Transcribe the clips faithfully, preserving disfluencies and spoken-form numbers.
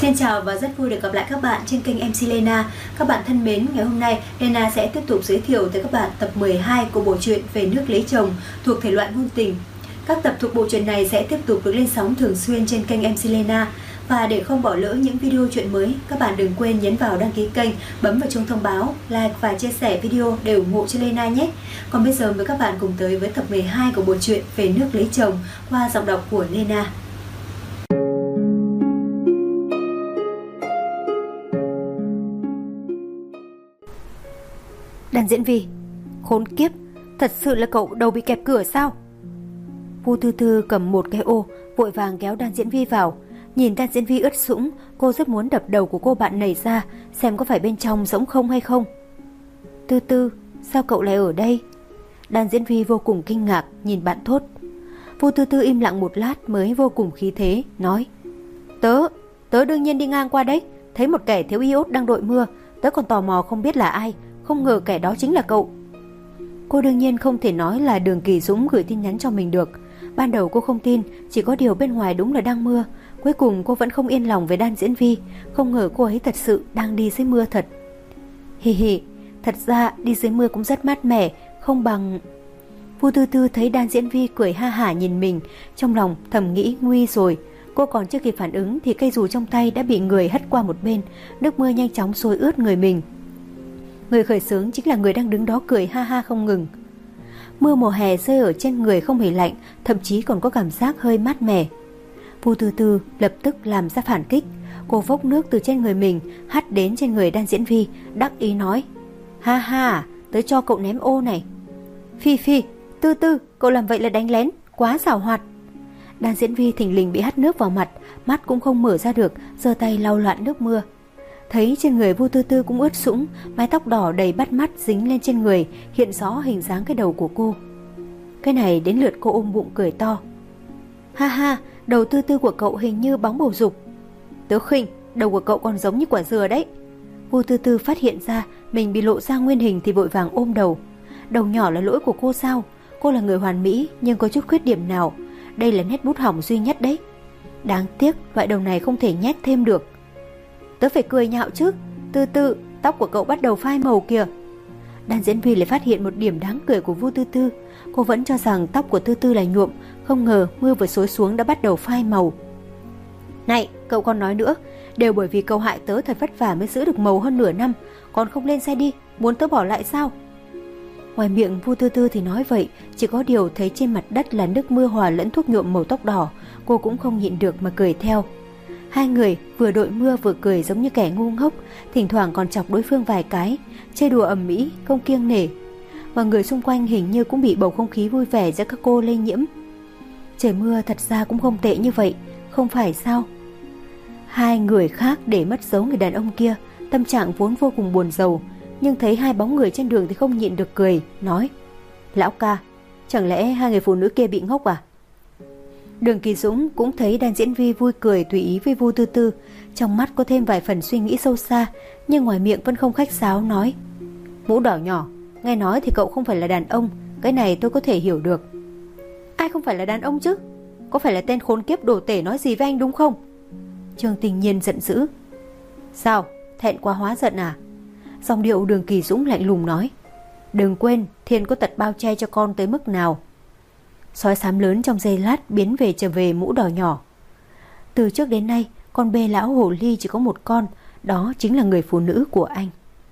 Xin chào và rất vui được gặp lại các bạn trên kênh em xê Lena. Các bạn thân mến, ngày hôm nay Lena sẽ tiếp tục giới thiệu tới các bạn tập mười hai của bộ truyện Về nước lấy chồng thuộc thể loại ngôn tình. Các tập thuộc bộ truyện này sẽ tiếp tục được lên sóng thường xuyên trên kênh em xê Lena. Và để không bỏ lỡ những video truyện mới, các bạn đừng quên nhấn vào đăng ký kênh, bấm vào chuông thông báo, like và chia sẻ video để ủng hộ cho Lena nhé. Còn bây giờ mời các bạn cùng tới với tập mười hai của bộ truyện Về nước lấy chồng qua giọng đọc của Lena. Đàn diễn Vi, khốn kiếp, thật sự là cậu đầu bị kẹp cửa sao? Vu Thư Thư cầm một cái ô, vội vàng kéo Đan Diễn Vi vào. Nhìn Đan Diễn Vi ướt sũng, cô rất muốn đập đầu của cô bạn này ra, xem có phải bên trong rỗng không hay không. Tư Tư, sao cậu lại ở đây? Đan Diễn Vi vô cùng kinh ngạc, nhìn bạn thốt. Vu Thư Thư im lặng một lát mới vô cùng khí thế, nói: Tớ, tớ đương nhiên đi ngang qua đấy, thấy một kẻ thiếu iốt đang đội mưa, tớ còn tò mò không biết là ai, không ngờ kẻ đó chính là cậu. Cô đương nhiên không thể nói là Đường Kỳ Dũng gửi tin nhắn cho mình được. Ban đầu cô không tin, chỉ có điều bên ngoài đúng là đang mưa. Cuối cùng cô vẫn không yên lòng với Đan Diễn Vi, không ngờ cô ấy thật sự đang đi dưới mưa thật. Hì hì, thật ra đi dưới mưa cũng rất mát mẻ, không bằng... Vu Tư Tư thấy Đan Diễn Vi cười ha hả nhìn mình, trong lòng thầm nghĩ nguy rồi. Cô còn chưa kịp phản ứng thì cây dù trong tay đã bị người hất qua một bên, nước mưa nhanh chóng xối ướt người mình. Người khởi xướng chính là người đang đứng đó cười ha ha không ngừng. Mưa mùa hè rơi ở trên người không hề lạnh, thậm chí còn có cảm giác hơi mát mẻ. Vu Tư Tư lập tức làm ra phản kích. Cô vốc nước từ trên người mình hắt đến trên người Đan Diễn Vi, đắc ý nói: Ha ha, tớ cho cậu ném ô này. Phi phi, Tư Tư, cậu làm vậy là đánh lén, quá giảo hoạt. Đan Diễn Vi thình lình bị hắt nước vào mặt, mắt cũng không mở ra được, giơ tay lau loạn nước mưa. Thấy trên người Vu Tư Tư cũng ướt sũng, mái tóc đỏ đầy bắt mắt dính lên trên người, hiện rõ hình dáng cái đầu của cô. Cái này đến lượt cô ôm bụng cười to. Ha ha, đầu Tư Tư của cậu hình như bóng bầu dục. Tớ khinh, đầu của cậu còn giống như quả dừa đấy. Vu Tư Tư phát hiện ra mình bị lộ ra nguyên hình thì vội vàng ôm đầu. Đầu nhỏ là lỗi của cô sao? Cô là người hoàn mỹ nhưng có chút khuyết điểm nào? Đây là nét bút hỏng duy nhất đấy. Đáng tiếc loại đầu này không thể nhét thêm được. Tớ phải cười nhạo chứ. Tư Tư, tóc của cậu bắt đầu phai màu kìa. Đan Diễn Vi lại phát hiện một điểm đáng cười của Vu Tư Tư. Cô vẫn cho rằng tóc của Tư Tư là nhuộm, không ngờ mưa vừa xối xuống đã bắt đầu phai màu. Này, cậu còn nói nữa, đều bởi vì cậu hại tớ thật vất vả mới giữ được màu hơn nửa năm, còn không lên xe đi, muốn tớ bỏ lại sao? Ngoài miệng Vu Tư Tư thì nói vậy, chỉ có điều thấy trên mặt đất là nước mưa hòa lẫn thuốc nhuộm màu tóc đỏ, cô cũng không nhịn được mà cười theo. Hai người vừa đội mưa vừa cười giống như kẻ ngu ngốc, thỉnh thoảng còn chọc đối phương vài cái, chơi đùa ầm ĩ không kiêng nể. Và người xung quanh hình như cũng bị bầu không khí vui vẻ giữa các cô lây nhiễm. Trời mưa thật ra cũng không tệ như vậy, không phải sao? Hai người khác để mất dấu người đàn ông kia, tâm trạng vốn vô cùng buồn rầu, nhưng thấy hai bóng người trên đường thì không nhịn được cười, nói: Lão ca, chẳng lẽ hai người phụ nữ kia bị ngốc à? Đường Kỳ Dũng cũng thấy Đan Diễn Vi vui cười tùy ý với Vu Tư Tư, trong mắt có thêm vài phần suy nghĩ sâu xa, nhưng ngoài miệng vẫn không khách sáo nói: Mũ đỏ nhỏ, nghe nói thì cậu không phải là đàn ông, cái này tôi có thể hiểu được. Ai không phải là đàn ông chứ? Có phải là tên khốn kiếp đồ tể nói gì với anh đúng không? Trương Tình Nhiên giận dữ. Sao, thẹn quá hóa giận à? Giọng điệu Đường Kỳ Dũng lạnh lùng nói: Đừng quên, thiên có tật bao che cho con tới mức nào. Sói xám lớn trong giây lát biến về trở về mũ đỏ nhỏ. Từ trước đến nay, con bê lão hồ ly chỉ có một con, đó chính là người phụ nữ của anh.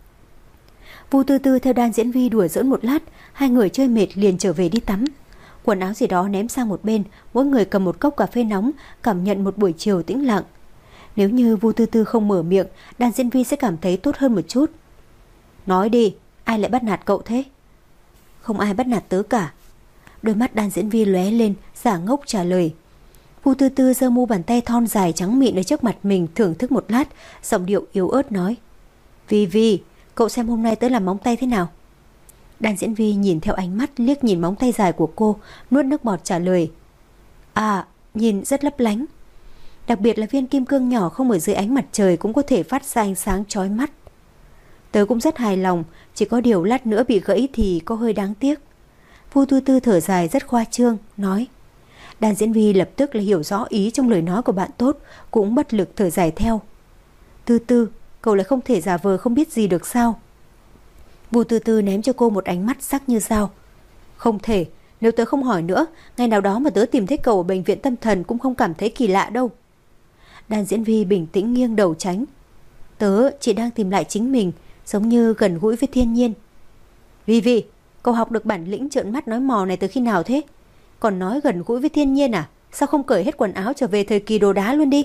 Vu Tư Tư theo Đan Diễn Vi đùa giỡn một lát, hai người chơi mệt liền trở về đi tắm. Quần áo gì đó ném sang một bên, mỗi người cầm một cốc cà phê nóng, cảm nhận một buổi chiều tĩnh lặng. Nếu như Vu Tư Tư không mở miệng, Đan Diễn Vi sẽ cảm thấy tốt hơn một chút. Nói đi, ai lại bắt nạt cậu thế? Không ai bắt nạt tớ cả. Đôi mắt Đan Diễn Vi lóe lên, giả ngốc trả lời. Vu Tư Tư giơ mu bàn tay thon dài trắng mịn ở trước mặt mình thưởng thức một lát, giọng điệu yếu ớt nói: Vi Vi, cậu xem hôm nay tớ làm móng tay thế nào? Đan Diễn Vi nhìn theo ánh mắt liếc nhìn móng tay dài của cô, nuốt nước bọt trả lời: À, nhìn rất lấp lánh. Đặc biệt là viên kim cương nhỏ không ở dưới ánh mặt trời cũng có thể phát ra ánh sáng chói mắt. Tớ cũng rất hài lòng, chỉ có điều lát nữa bị gãy thì có hơi đáng tiếc. Vu Tư Tư thở dài rất khoa trương, nói. Đan Diễn Vi lập tức là hiểu rõ ý trong lời nói của bạn tốt, cũng bất lực thở dài theo. Tư Tư, cậu lại không thể giả vờ không biết gì được sao? Vu Tư Tư ném cho cô một ánh mắt sắc như dao. Không thể, nếu tớ không hỏi nữa, ngày nào đó mà tớ tìm thấy cậu ở bệnh viện tâm thần cũng không cảm thấy kỳ lạ đâu. Đan Diễn Vi bình tĩnh nghiêng đầu tránh. Tớ chỉ đang tìm lại chính mình, giống như gần gũi với thiên nhiên. Vi Vi, cậu học được bản lĩnh trợn mắt nói mò này từ khi nào thế? Còn nói gần gũi với thiên nhiên à? Sao không cởi hết quần áo trở về thời kỳ đồ đá luôn đi?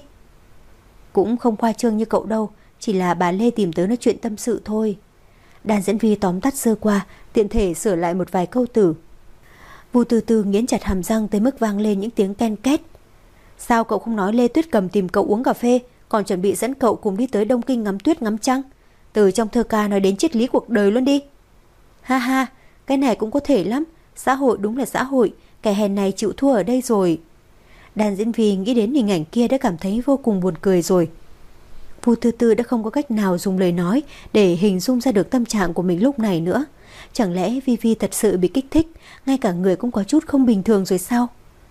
Cũng không khoa trương như cậu đâu, chỉ là bà Lê tìm tớ nói chuyện tâm sự thôi. Đan Diễn Vi tóm tắt sơ qua, tiện thể sửa lại một vài câu từ. Vu Tư Tư nghiến chặt hàm răng tới mức vang lên những tiếng ken két. Sao cậu không nói Lê Tuyết Cầm tìm cậu uống cà phê, còn chuẩn bị dẫn cậu cùng đi tới Đông Kinh ngắm tuyết ngắm trăng? Từ trong thơ ca nói đến triết lý cuộc đời luôn đi. Ha ha, cái này cũng có thể lắm. Xã hội đúng là xã hội, kẻ hèn này chịu thua ở đây rồi. Đan Diễn Vi nghĩ đến hình ảnh kia đã cảm thấy vô cùng buồn cười rồi. Vu Tư Tư đã không có cách nào dùng lời nói để hình dung ra được tâm trạng của mình lúc này nữa. Chẳng lẽ Vi Vi thật sự bị kích thích, ngay cả người cũng có chút không bình thường rồi sao?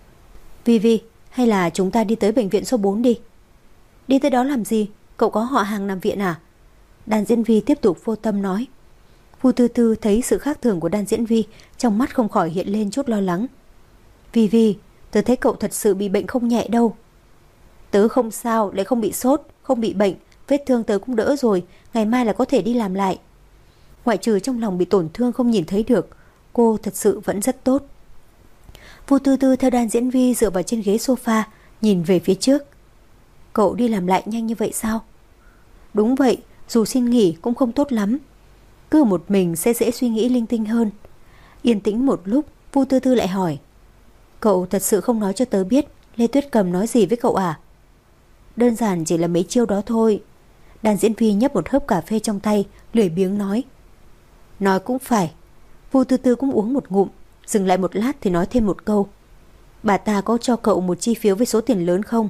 Vi Vi, hay là chúng ta đi tới bệnh viện số bốn đi? Đi tới đó làm gì? Cậu có họ hàng nằm viện à? Đan Diễn Vi tiếp tục vô tâm nói. Vu Tư Tư thấy sự khác thường của Đan Diễn Vi, trong mắt không khỏi hiện lên chút lo lắng. Vi Vi, tớ thấy cậu thật sự bị bệnh không nhẹ đâu. Tớ không sao, lại không bị sốt, không bị bệnh, vết thương tớ cũng đỡ rồi, ngày mai là có thể đi làm lại. Ngoại trừ trong lòng bị tổn thương không nhìn thấy được, cô thật sự vẫn rất tốt. Vu Tư Tư theo Đan Diễn Vi dựa vào trên ghế sofa, nhìn về phía trước. Cậu đi làm lại nhanh như vậy sao? Đúng vậy, dù xin nghỉ cũng không tốt lắm. Cứ một mình sẽ dễ suy nghĩ linh tinh hơn. Yên tĩnh một lúc, Vu Tư Tư lại hỏi. Cậu thật sự không nói cho tớ biết Lê Tuyết Cầm nói gì với cậu à? Đơn giản chỉ là mấy chiêu đó thôi. Đan Diễn Vi nhấp một hớp cà phê trong tay, lười biếng nói. Nói cũng phải. Vu Tư Tư cũng uống một ngụm, dừng lại một lát thì nói thêm một câu. Bà ta có cho cậu một chi phiếu với số tiền lớn không?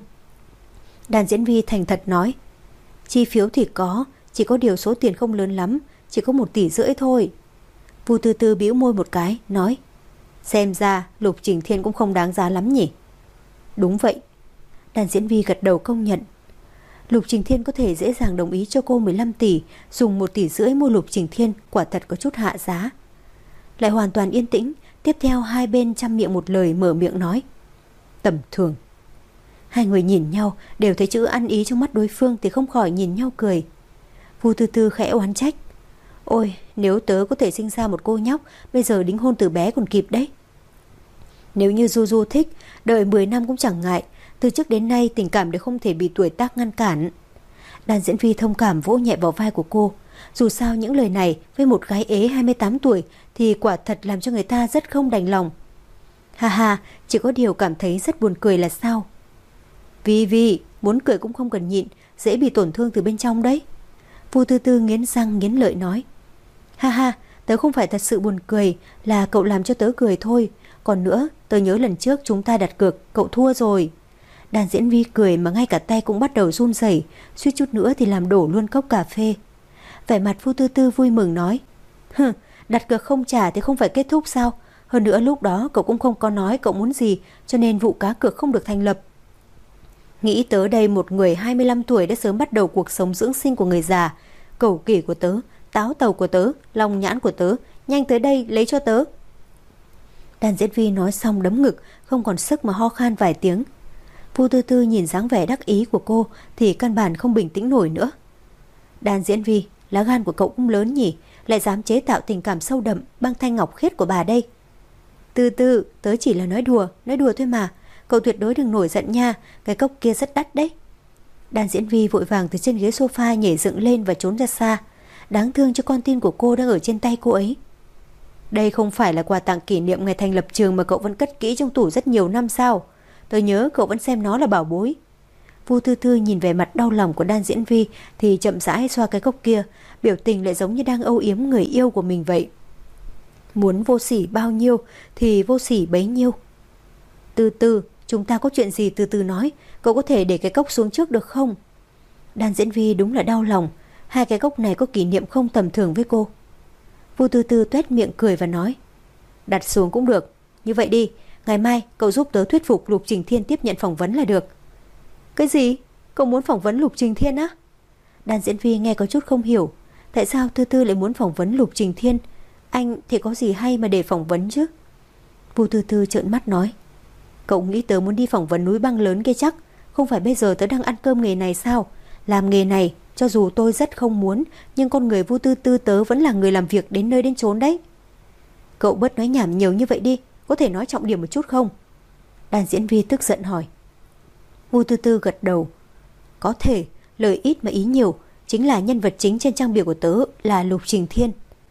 Đan Diễn Vi thành thật nói. Chi phiếu thì có, chỉ có điều số tiền không lớn lắm, chỉ có một tỷ rưỡi thôi. Vu Tư Tư bĩu môi một cái, nói. Xem ra Lục Trình Thiên cũng không đáng giá lắm nhỉ? Đúng vậy. Đan Diễn Vi gật đầu công nhận. Lục Trình Thiên có thể dễ dàng đồng ý cho cô mười lăm tỷ, dùng một tỷ rưỡi mua Lục Trình Thiên quả thật có chút hạ giá. Lại hoàn toàn yên tĩnh, tiếp theo hai bên chăm miệng một lời mở miệng nói. Tầm thường. Hai người nhìn nhau, đều thấy chữ ăn ý trong mắt đối phương thì không khỏi nhìn nhau cười. Vu Tư Tư khẽ oán trách. Ôi, nếu tớ có thể sinh ra một cô nhóc, bây giờ đính hôn từ bé còn kịp đấy. Nếu như Du Du thích, đợi mười năm cũng chẳng ngại. Từ trước đến nay tình cảm đều không thể bị tuổi tác ngăn cản. Đan Diễn Vi thông cảm vỗ nhẹ vào vai của cô. Dù sao những lời này với một gái ế hai mươi tám tuổi thì quả thật làm cho người ta rất không đành lòng. Ha ha, chỉ có điều cảm thấy rất buồn cười là sao? Vi Vi, muốn cười cũng không cần nhịn, dễ bị tổn thương từ bên trong đấy. Vu Tư Tư nghiến răng nghiến lợi nói. Ha ha, tớ không phải thật sự buồn cười, là cậu làm cho tớ cười thôi. Còn nữa, tớ nhớ lần trước chúng ta đặt cược, cậu thua rồi. Đan Diễn Vi cười mà ngay cả tay cũng bắt đầu run rẩy, suýt chút nữa thì làm đổ luôn cốc cà phê. Vẻ mặt Vu Tư Tư vui mừng nói. Hừ, đặt cược không trả thì không phải kết thúc sao? Hơn nữa lúc đó cậu cũng không có nói cậu muốn gì, cho nên vụ cá cược không được thành lập. Nghĩ tới đây một người hai mươi lăm tuổi đã sớm bắt đầu cuộc sống dưỡng sinh của người già. Cẩu kỷ của tớ, táo tàu của tớ, long nhãn của tớ, nhanh tới đây lấy cho tớ. Đan Diễn Vi nói xong đấm ngực, không còn sức mà ho khan vài tiếng. Vu Tư Tư nhìn dáng vẻ đắc ý của cô thì căn bản không bình tĩnh nổi nữa. Đan Diễn Vi, lá gan của cậu cũng lớn nhỉ, lại dám chế tạo tình cảm sâu đậm băng thanh ngọc khiết của bà đây. Tư Tư, tớ chỉ là nói đùa, nói đùa thôi mà. Cậu tuyệt đối đừng nổi giận nha, cái cốc kia rất đắt đấy. Đan Diễn Vi vội vàng từ trên ghế sofa nhảy dựng lên và trốn ra xa. Đáng thương cho con tin của cô đang ở trên tay cô ấy. Đây không phải là quà tặng kỷ niệm ngày thành lập trường mà cậu vẫn cất kỹ trong tủ rất nhiều năm sao? Tôi nhớ cậu vẫn xem nó là bảo bối. Vu Tư Tư nhìn về mặt đau lòng của Đan Diễn Vi thì chậm rãi xoa cái cốc kia, biểu tình lại giống như đang âu yếm người yêu của mình vậy. Muốn vô sỉ bao nhiêu thì vô sỉ bấy nhiêu. Từ từ, chúng ta có chuyện gì từ từ nói, cậu có thể để cái cốc xuống trước được không? Đan Diễn Vi đúng là đau lòng, hai cái cốc này có kỷ niệm không tầm thường với cô. Vu Tư Tư tuét miệng cười và nói. Đặt xuống cũng được, như vậy đi, ngày mai cậu giúp tớ thuyết phục Lục Trình Thiên tiếp nhận phỏng vấn là được. Cái gì? Cậu muốn phỏng vấn Lục Trình Thiên á? Đàn diễn viên nghe có chút không hiểu, tại sao Tư Tư lại muốn phỏng vấn Lục Trình Thiên? Anh thì có gì hay mà để phỏng vấn chứ? Vu Tư Tư trợn mắt nói, cậu nghĩ tớ muốn đi phỏng vấn núi băng lớn kia chắc? Không phải bây giờ tớ đang ăn cơm nghề này sao? Làm nghề này, cho dù tôi rất không muốn, nhưng con người Vu Tư Tư tớ vẫn là người làm việc đến nơi đến chốn đấy. Cậu bớt nói nhảm nhiều như vậy đi, có thể nói trọng điểm một chút không? Đàn diễn viên tức giận hỏi. Vu Tư Tư gật đầu. Có thể, lời ít mà ý nhiều, chính là nhân vật chính trên trang bìa của tớ là Lục Trình Thiên.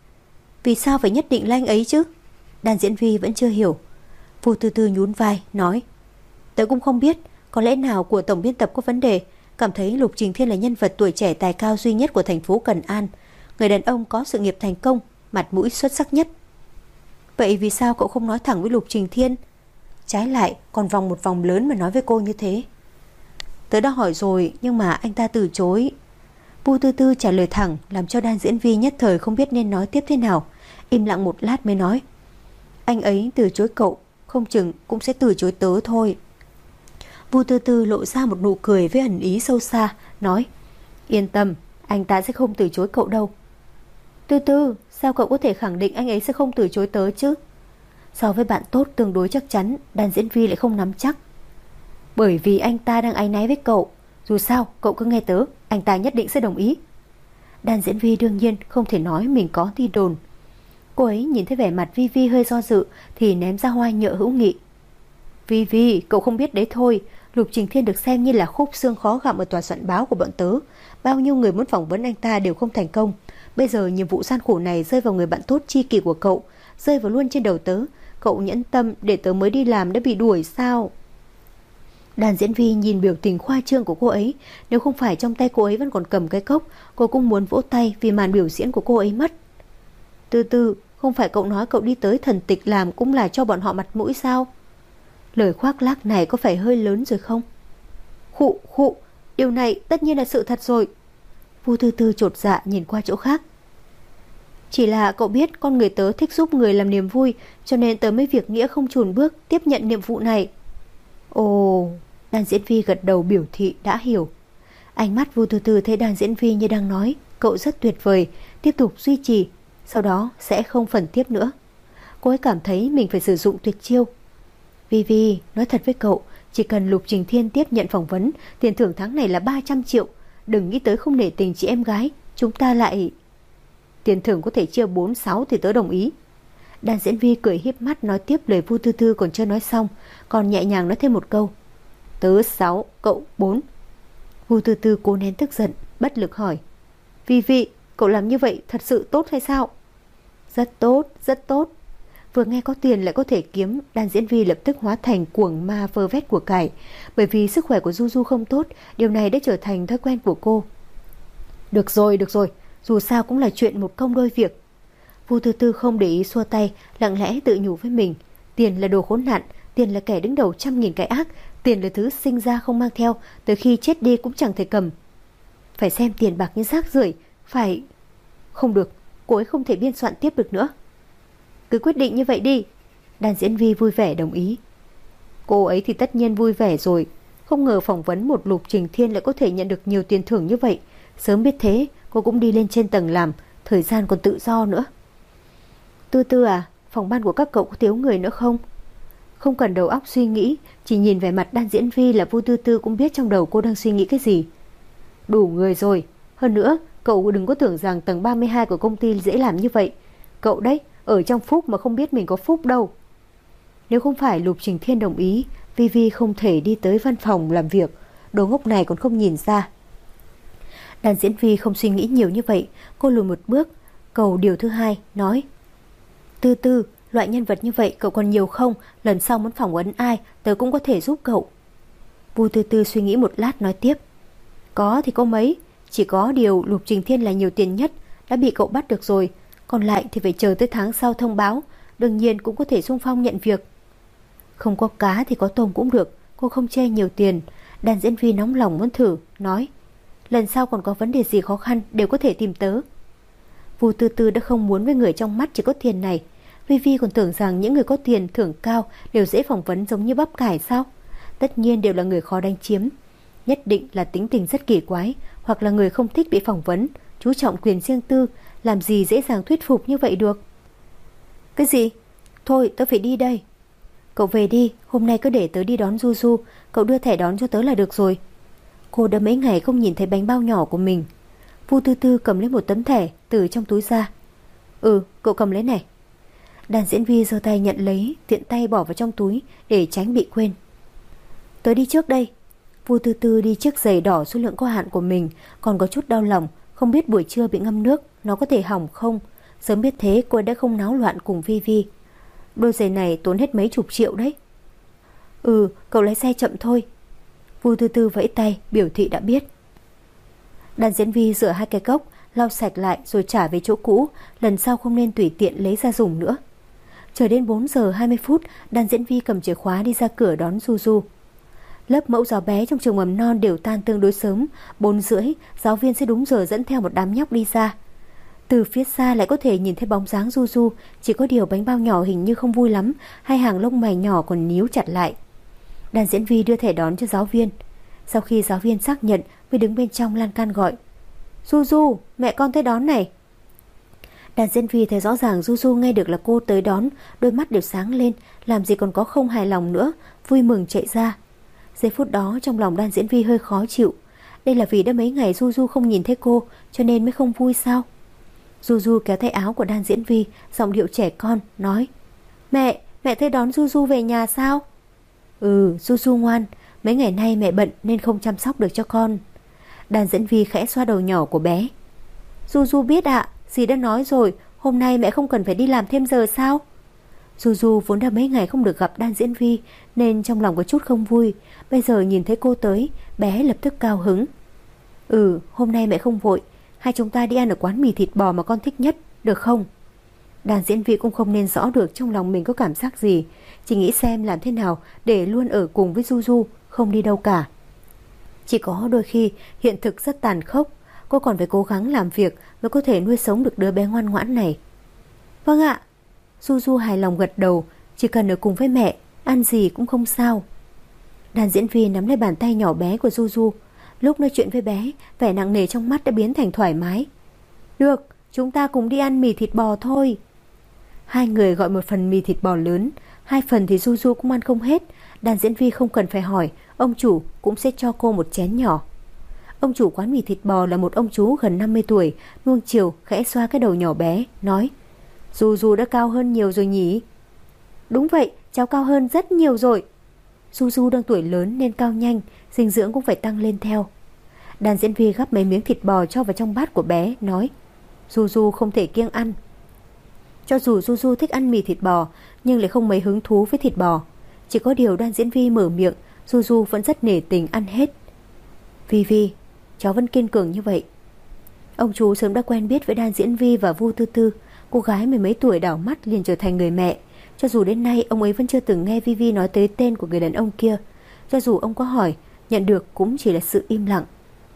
Vì sao phải nhất định là anh ấy chứ? Đàn diễn viên vẫn chưa hiểu. Vu Tư Tư nhún vai, nói, tớ cũng không biết, có lẽ nào của tổng biên tập có vấn đề, cảm thấy Lục Trình Thiên là nhân vật tuổi trẻ tài cao duy nhất của thành phố Cần An, người đàn ông có sự nghiệp thành công, mặt mũi xuất sắc nhất. Vậy vì sao cậu không nói thẳng với Lục Trình Thiên? Trái lại còn vòng một vòng lớn mà nói với cô như thế. Tớ đã hỏi rồi, nhưng mà anh ta từ chối. Vu Tư Tư trả lời thẳng, làm cho đàn diễn viên nhất thời không biết nên nói tiếp thế nào. Im lặng một lát mới nói, anh ấy từ chối cậu, không chừng cũng sẽ từ chối tớ thôi. Vu Tư Tư lộ ra một nụ cười với ẩn ý sâu xa, nói, yên tâm, anh ta sẽ không từ chối cậu đâu. Tư Tư, sao cậu có thể khẳng định anh ấy sẽ không từ chối tớ chứ? So với bạn tốt tương đối chắc chắn, đàn diễn viên lại không nắm chắc. Bởi vì anh ta đang áy náy với cậu. Dù sao, cậu cứ nghe tớ, anh ta nhất định sẽ đồng ý. Đàn diễn viên đương nhiên không thể nói mình có tin đồn. Cô ấy nhìn thấy vẻ mặt Vi Vi hơi do dự thì ném ra hoa nhựa hữu nghị. Vi Vi, cậu không biết đấy thôi, Lục Trình Thiên được xem như là khúc xương khó gặm ở tòa soạn báo của bọn tớ. Bao nhiêu người muốn phỏng vấn anh ta đều không thành công. Bây giờ nhiệm vụ gian khổ này rơi vào người bạn tốt tri kỷ của cậu, rơi vào luôn trên đầu tớ. Cậu nhẫn tâm để tớ mới đi làm đã bị đuổi sao? Đàn diễn viên nhìn biểu tình khoa trương của cô ấy, nếu không phải trong tay cô ấy vẫn còn cầm cái cốc, cô cũng muốn vỗ tay vì màn biểu diễn của cô ấy mất. Tư Tư, không phải cậu nói cậu đi tới thần tịch làm cũng là cho bọn họ mặt mũi sao? Lời khoác lác này có phải hơi lớn rồi không? Khụ khụ, điều này tất nhiên là sự thật rồi. Vu Tư Tư chột dạ nhìn qua chỗ khác. Chỉ là cậu biết con người tớ thích giúp người làm niềm vui, cho nên tớ mới việc nghĩa không chùn bước tiếp nhận nhiệm vụ này. Ồ, đàn diễn viên gật đầu biểu thị đã hiểu. Ánh mắt Vu Tư Tư thấy đàn diễn viên như đang nói cậu rất tuyệt vời, tiếp tục duy trì, sau đó sẽ không phần tiếp nữa. Cô ấy cảm thấy mình phải sử dụng tuyệt chiêu. Vi Vi, nói thật với cậu, chỉ cần Lục Trình Thiên tiếp nhận phỏng vấn, tiền thưởng tháng này là ba trăm triệu. Đừng nghĩ tới không nể tình chị em gái, chúng ta lại... Tiền thưởng có thể chia bốn sáu thì tớ đồng ý. Đàn diễn viên cười híp mắt nói tiếp lời Vu Tư Tư còn chưa nói xong, còn nhẹ nhàng nói thêm một câu. Tớ sáu, cậu bốn. Vu Tư Tư cố nén tức giận, bất lực hỏi. Vi Vi, cậu làm như vậy thật sự tốt hay sao? Rất tốt, rất tốt. Vừa nghe có tiền lại có thể kiếm, đàn diễn viên lập tức hóa thành cuồng ma vơ vét của cải. Bởi vì sức khỏe của Du Du không tốt, điều này đã trở thành thói quen của cô. Được rồi, được rồi, dù sao cũng là chuyện một công đôi việc. Vu Tư Tư không để ý xua tay, lặng lẽ tự nhủ với mình. Tiền là đồ khốn nạn, tiền là kẻ đứng đầu trăm nghìn cái ác, tiền là thứ sinh ra không mang theo, tới khi chết đi cũng chẳng thể cầm. Phải xem tiền bạc như rác rưởi, phải... Không được, cô ấy không thể biên soạn tiếp được nữa. Cứ quyết định như vậy đi. Đàn diễn viên vui vẻ đồng ý. Cô ấy thì tất nhiên vui vẻ rồi. Không ngờ phỏng vấn một Lục Trình Thiên lại có thể nhận được nhiều tiền thưởng như vậy. Sớm biết thế, cô cũng đi lên trên tầng làm, thời gian còn tự do nữa. Tư Tư à, phòng ban của các cậu có thiếu người nữa không? Không cần đầu óc suy nghĩ, chỉ nhìn vẻ mặt đàn diễn viên là Vu Tư Tư cũng biết trong đầu cô đang suy nghĩ cái gì. Đủ người rồi. Hơn nữa, cậu đừng có tưởng rằng tầng ba mươi hai của công ty dễ làm như vậy. Cậu đấy, ở trong phúc mà không biết mình có phúc đâu. Nếu không phải Lục Trình Thiên đồng ý, Vi Vi không thể đi tới văn phòng làm việc. Đồ ngốc này còn không nhìn ra. Đàn diễn viên không suy nghĩ nhiều như vậy. Cô lùi một bước, cầu điều thứ hai, nói. Tư Tư, loại nhân vật như vậy cậu còn nhiều không? Lần sau muốn phỏng vấn ai, tớ cũng có thể giúp cậu. Vu Tư Tư suy nghĩ một lát nói tiếp. Có thì có mấy, chỉ có điều Lục Trình Thiên là nhiều tiền nhất, đã bị cậu bắt được rồi. Còn lại thì phải chờ tới tháng sau thông báo. Đương nhiên cũng có thể xung phong nhận việc. Không có cá thì có tôm cũng được. Cô không chê nhiều tiền. Đàn diễn viên nóng lòng muốn thử, nói. Lần sau còn có vấn đề gì khó khăn đều có thể tìm tớ. Vu Tư Tư đã không muốn với người trong mắt chỉ có tiền này. Vi Vi còn tưởng rằng những người có tiền thưởng cao đều dễ phỏng vấn giống như bắp cải sao? Tất nhiên đều là người khó đánh chiếm. nhất định là tính tình rất kỳ quái, hoặc là người không thích bị phỏng vấn, chú trọng quyền riêng tư, làm gì dễ dàng thuyết phục như vậy được. Cái gì? Thôi tớ phải đi đây. Cậu về đi, hôm nay cứ để tớ đi đón Du Du, cậu đưa thẻ đón cho tớ là được rồi. Cô đã mấy ngày không nhìn thấy bánh bao nhỏ của mình. Vu Tư Tư cầm lấy một tấm thẻ từ trong túi ra. Ừ, cậu cầm lấy này. Đàn diễn viên giơ tay nhận lấy, tiện tay bỏ vào trong túi để tránh bị quên. Tớ đi trước đây. Vu Tư Tư đi chiếc giày đỏ số lượng có hạn của mình, còn có chút đau lòng, không biết buổi trưa bị ngâm nước nó có thể hỏng không. Sớm biết thế cô đã không náo loạn cùng Vi Vi. Đôi giày này tốn hết mấy chục triệu đấy. Ừ, cậu lái xe chậm thôi. Vu Tư Tư vẫy tay biểu thị đã biết. Đàn diễn viên rửa hai cái cốc, lau sạch lại rồi trả về chỗ cũ, lần sau không nên tùy tiện lấy ra dùng nữa. Chờ đến bốn giờ hai mươi phút, đàn diễn viên cầm chìa khóa đi ra cửa đón Du Du. Lớp mẫu giáo bé trong trường mầm non đều tan tương đối sớm, bốn rưỡi giáo viên sẽ đúng giờ dẫn theo một đám nhóc đi ra. Từ phía xa lại có thể nhìn thấy bóng dáng Du Du, chỉ có điều bánh bao nhỏ hình như không vui lắm, hai hàng lông mày nhỏ còn níu chặt lại. Đàn diễn viên đưa thẻ đón cho giáo viên. Sau khi giáo viên xác nhận mới đứng bên trong lan can gọi. Du Du, mẹ con tới đón này. Đàn diễn viên thấy rõ ràng Du Du nghe được là cô tới đón, đôi mắt đều sáng lên, làm gì còn có không hài lòng nữa, vui mừng chạy ra. Giây phút đó trong lòng đàn diễn viên hơi khó chịu. Đây là vì đã mấy ngày Du Du không nhìn thấy cô cho nên mới không vui sao? Du Du kéo tay áo của đàn diễn viên, giọng điệu trẻ con, nói. Mẹ, mẹ tới đón Du Du về nhà sao? Ừ, Du Du ngoan, mấy ngày nay mẹ bận nên không chăm sóc được cho con. Đàn diễn viên khẽ xoa đầu nhỏ của bé. Du Du biết ạ, dì đã nói rồi, hôm nay mẹ không cần phải đi làm thêm giờ sao? Du Du vốn đã mấy ngày không được gặp đàn diễn viên nên trong lòng có chút không vui. Bây giờ nhìn thấy cô tới, bé lập tức cao hứng. Ừ, hôm nay mẹ không vội, hai chúng ta đi ăn ở quán mì thịt bò mà con thích nhất, được không? Đàn diễn viên cũng không nên rõ được trong lòng mình có cảm giác gì, chỉ nghĩ xem làm thế nào để luôn ở cùng với Du Du, không đi đâu cả. Chỉ có đôi khi hiện thực rất tàn khốc, cô còn phải cố gắng làm việc mới có thể nuôi sống được đứa bé ngoan ngoãn này. Vâng ạ. Du Du hài lòng gật đầu, chỉ cần ở cùng với mẹ, ăn gì cũng không sao. Đàn diễn viên nắm lấy bàn tay nhỏ bé của Du Du. Lúc nói chuyện với bé, vẻ nặng nề trong mắt đã biến thành thoải mái. Được, chúng ta cùng đi ăn mì thịt bò thôi. Hai người gọi một phần mì thịt bò lớn, hai phần thì Du Du cũng ăn không hết. Đàn diễn viên không cần phải hỏi, ông chủ cũng sẽ cho cô một chén nhỏ. Ông chủ quán mì thịt bò là một ông chú gần năm mươi tuổi, nuông chiều khẽ xoa cái đầu nhỏ bé, nói. Du Du đã cao hơn nhiều rồi nhỉ? Đúng vậy, cháu cao hơn rất nhiều rồi. Du Du đang tuổi lớn nên cao nhanh, dinh dưỡng cũng phải tăng lên theo. Đàn diễn viên gắp mấy miếng thịt bò cho vào trong bát của bé, nói. Du Du không thể kiêng ăn. Cho dù Du Du thích ăn mì thịt bò, nhưng lại không mấy hứng thú với thịt bò. Chỉ có điều đàn diễn viên mở miệng, Du Du vẫn rất nể tình ăn hết. Vi Vi, cháu vẫn kiên cường như vậy. Ông chú sớm đã quen biết với đàn diễn viên và Vu Tư Tư. Cô gái mười mấy tuổi đảo mắt liền trở thành người mẹ. Cho dù đến nay ông ấy vẫn chưa từng nghe Vi Vi nói tới tên của người đàn ông kia. Cho dù ông có hỏi, nhận được cũng chỉ là sự im lặng.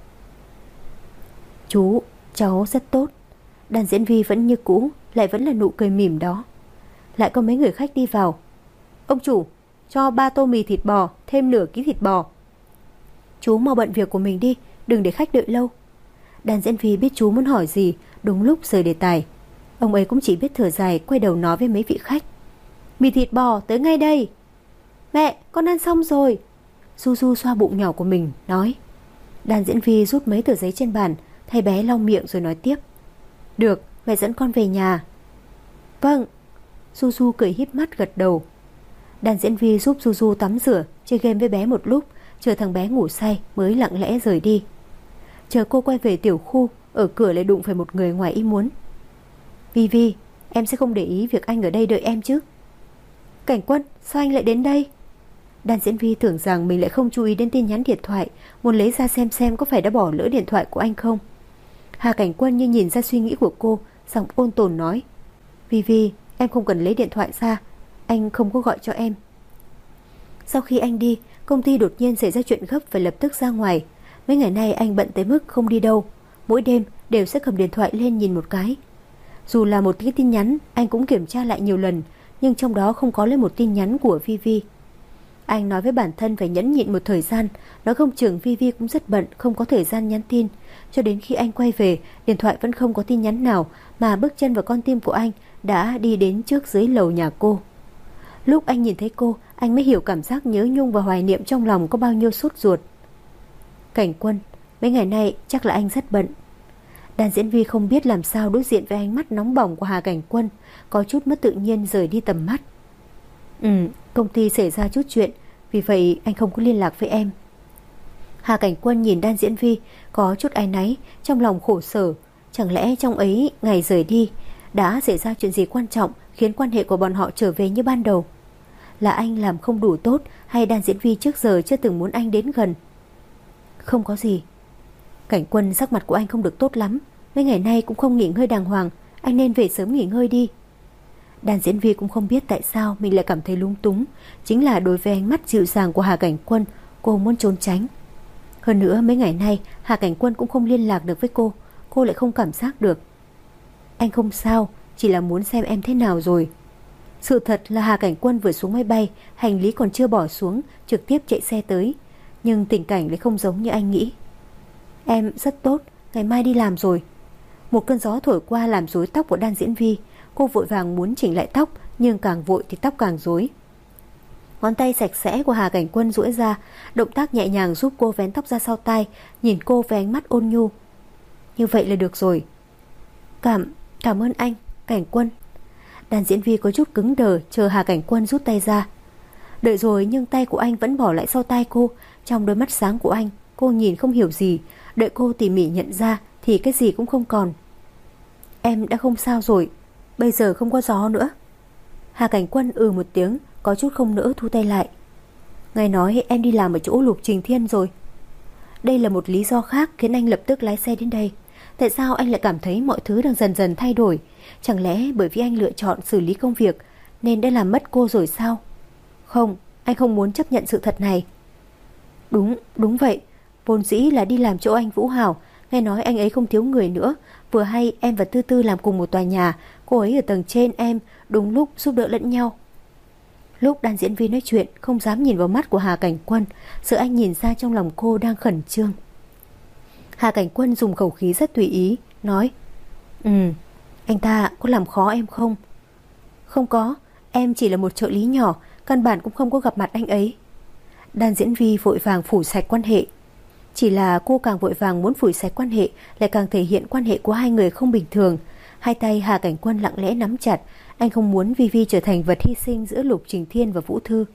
Chú, cháu rất tốt. Đàn diễn viên vẫn như cũ, lại vẫn là nụ cười mỉm đó. Lại có mấy người khách đi vào. Ông chủ, cho ba tô mì thịt bò, thêm nửa ký thịt bò. Chú mau bận việc của mình đi, đừng để khách đợi lâu. Đàn diễn viên biết chú muốn hỏi gì, đúng lúc rời đề tài. Ông ấy cũng chỉ biết thở dài, quay đầu nói với mấy vị khách. Mì thịt bò tới ngay đây. Mẹ, con ăn xong rồi. Du Du xoa bụng nhỏ của mình, nói. Đàn diễn viên rút mấy tờ giấy trên bàn, thay bé lau miệng rồi nói tiếp. Được, mẹ dẫn con về nhà. Vâng. Du Du cười híp mắt gật đầu. Đàn diễn viên giúp Du Du tắm rửa, chơi game với bé một lúc, chờ thằng bé ngủ say mới lặng lẽ rời đi. Chờ cô quay về tiểu khu, ở cửa lại đụng phải một người ngoài ý muốn. Vi Vi, em sẽ không để ý việc anh ở đây đợi em chứ? Cảnh Quân, sao anh lại đến đây? Đàn diễn viên tưởng rằng mình lại không chú ý đến tin nhắn điện thoại, muốn lấy ra xem xem có phải đã bỏ lỡ điện thoại của anh không. Hà Cảnh Quân như nhìn ra suy nghĩ của cô, giọng ôn tồn nói. Vi Vi, em không cần lấy điện thoại ra, anh không có gọi cho em. Sau khi anh đi, công ty đột nhiên xảy ra chuyện gấp phải lập tức ra ngoài. Mấy ngày nay anh bận tới mức không đi đâu, mỗi đêm đều sẽ cầm điện thoại lên nhìn một cái. Dù là một cái tin nhắn, anh cũng kiểm tra lại nhiều lần, nhưng trong đó không có lấy một tin nhắn của Vi Vi. Anh nói với bản thân phải nhẫn nhịn một thời gian, nói không chừng Vi Vi cũng rất bận, không có thời gian nhắn tin. Cho đến khi anh quay về, điện thoại vẫn không có tin nhắn nào, mà bước chân vào con tim của anh đã đi đến trước dưới lầu nhà cô. Lúc anh nhìn thấy cô, anh mới hiểu cảm giác nhớ nhung và hoài niệm trong lòng có bao nhiêu sốt ruột. Cảnh Quân, mấy ngày nay chắc là anh rất bận. Đàn diễn viên không biết làm sao đối diện với ánh mắt nóng bỏng của Hà Cảnh Quân, có chút mất tự nhiên rời đi tầm mắt. Ừ, công ty xảy ra chút chuyện, vì vậy anh không có liên lạc với em. Hà Cảnh Quân nhìn Đan Diễn Vi có chút áy náy, trong lòng khổ sở. Chẳng lẽ trong ấy ngày rời đi đã xảy ra chuyện gì quan trọng khiến quan hệ của bọn họ trở về như ban đầu? Là anh làm không đủ tốt, hay Đan Diễn Vi trước giờ chưa từng muốn anh đến gần? Không có gì. Cảnh Quân, sắc mặt của anh không được tốt lắm, mấy ngày nay cũng không nghỉ ngơi đàng hoàng, anh nên về sớm nghỉ ngơi đi. Đan Diễn Vi cũng không biết tại sao mình lại cảm thấy lung túng. Chính là đối với ánh mắt dịu dàng của Hà Cảnh Quân, cô muốn trốn tránh. Hơn nữa mấy ngày nay Hà Cảnh Quân cũng không liên lạc được với cô, cô lại không cảm giác được. Anh không sao, chỉ là muốn xem em thế nào rồi. Sự thật là Hà Cảnh Quân vừa xuống máy bay, hành lý còn chưa bỏ xuống, trực tiếp chạy xe tới. Nhưng tình cảnh lại không giống như anh nghĩ. Em rất tốt, ngày mai đi làm rồi. Một cơn gió thổi qua làm rối tóc của Đan Diễn Vi. Cô vội vàng muốn chỉnh lại tóc, nhưng càng vội thì tóc càng rối. Ngón tay sạch sẽ của Hà Cảnh Quân duỗi ra, động tác nhẹ nhàng giúp cô vén tóc ra sau tai, nhìn cô với ánh mắt ôn nhu. Như vậy là được rồi. Cảm, cảm ơn anh, Cảnh Quân. Đàn Diễn Vi có chút cứng đờ chờ Hà Cảnh Quân rút tay ra. Đợi rồi nhưng tay của anh vẫn bỏ lại sau tai cô. Trong đôi mắt sáng của anh, cô nhìn không hiểu gì. Đợi cô tỉ mỉ nhận ra thì cái gì cũng không còn. Em đã không sao rồi, bây giờ không có gió nữa. Hà Cảnh Quân ừ một tiếng, có chút không nỡ thu tay lại. Ngài nói em đi làm ở chỗ Lục Trình Thiên rồi. Đây là một lý do khác khiến anh lập tức lái xe đến đây. Tại sao anh lại cảm thấy mọi thứ đang dần dần thay đổi? Chẳng lẽ bởi vì anh lựa chọn xử lý công việc nên đã làm mất cô rồi sao? Không, anh không muốn chấp nhận sự thật này. Đúng, đúng vậy. Vốn dĩ là đi làm chỗ anh Vũ Hảo. Nghe nói anh ấy không thiếu người nữa. Vừa hay em và Tư Tư làm cùng một tòa nhà, cô ấy ở tầng trên em, đúng lúc giúp đỡ lẫn nhau. Lúc Đan Diễn Vi nói chuyện, không dám nhìn vào mắt của Hà Cảnh Quân, sợ anh nhìn ra trong lòng cô đang khẩn trương. Hà Cảnh Quân dùng khẩu khí rất tùy ý, nói: Ừ, anh ta có làm khó em không? Không có, em chỉ là một trợ lý nhỏ, căn bản cũng không có gặp mặt anh ấy. Đan Diễn Vi vội vàng phủ sạch quan hệ. Chỉ là cô càng vội vàng muốn phủi sạch quan hệ, lại càng thể hiện quan hệ của hai người không bình thường. Hai tay Hà Cảnh Quân lặng lẽ nắm chặt. Anh không muốn Vi Vi trở thành vật hy sinh giữa Lục Trình Thiên và Vũ Thư.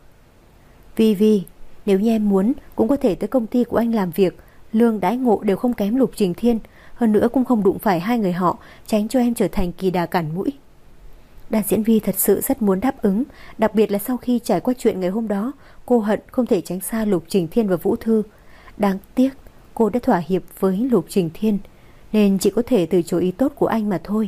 Vi Vi, nếu như em muốn cũng có thể tới công ty của anh làm việc. Lương đãi ngộ đều không kém Lục Trình Thiên. Hơn nữa cũng không đụng phải hai người họ, tránh cho em trở thành kỳ đà cản mũi. Đan Diễn Vi thật sự rất muốn đáp ứng, đặc biệt là sau khi trải qua chuyện ngày hôm đó. Cô hận không thể tránh xa Lục Trình Thiên và Vũ Thư. Đáng tiếc cô đã thỏa hiệp với Lục Trình Thiên, nên chỉ có thể từ chối ý tốt của anh mà thôi.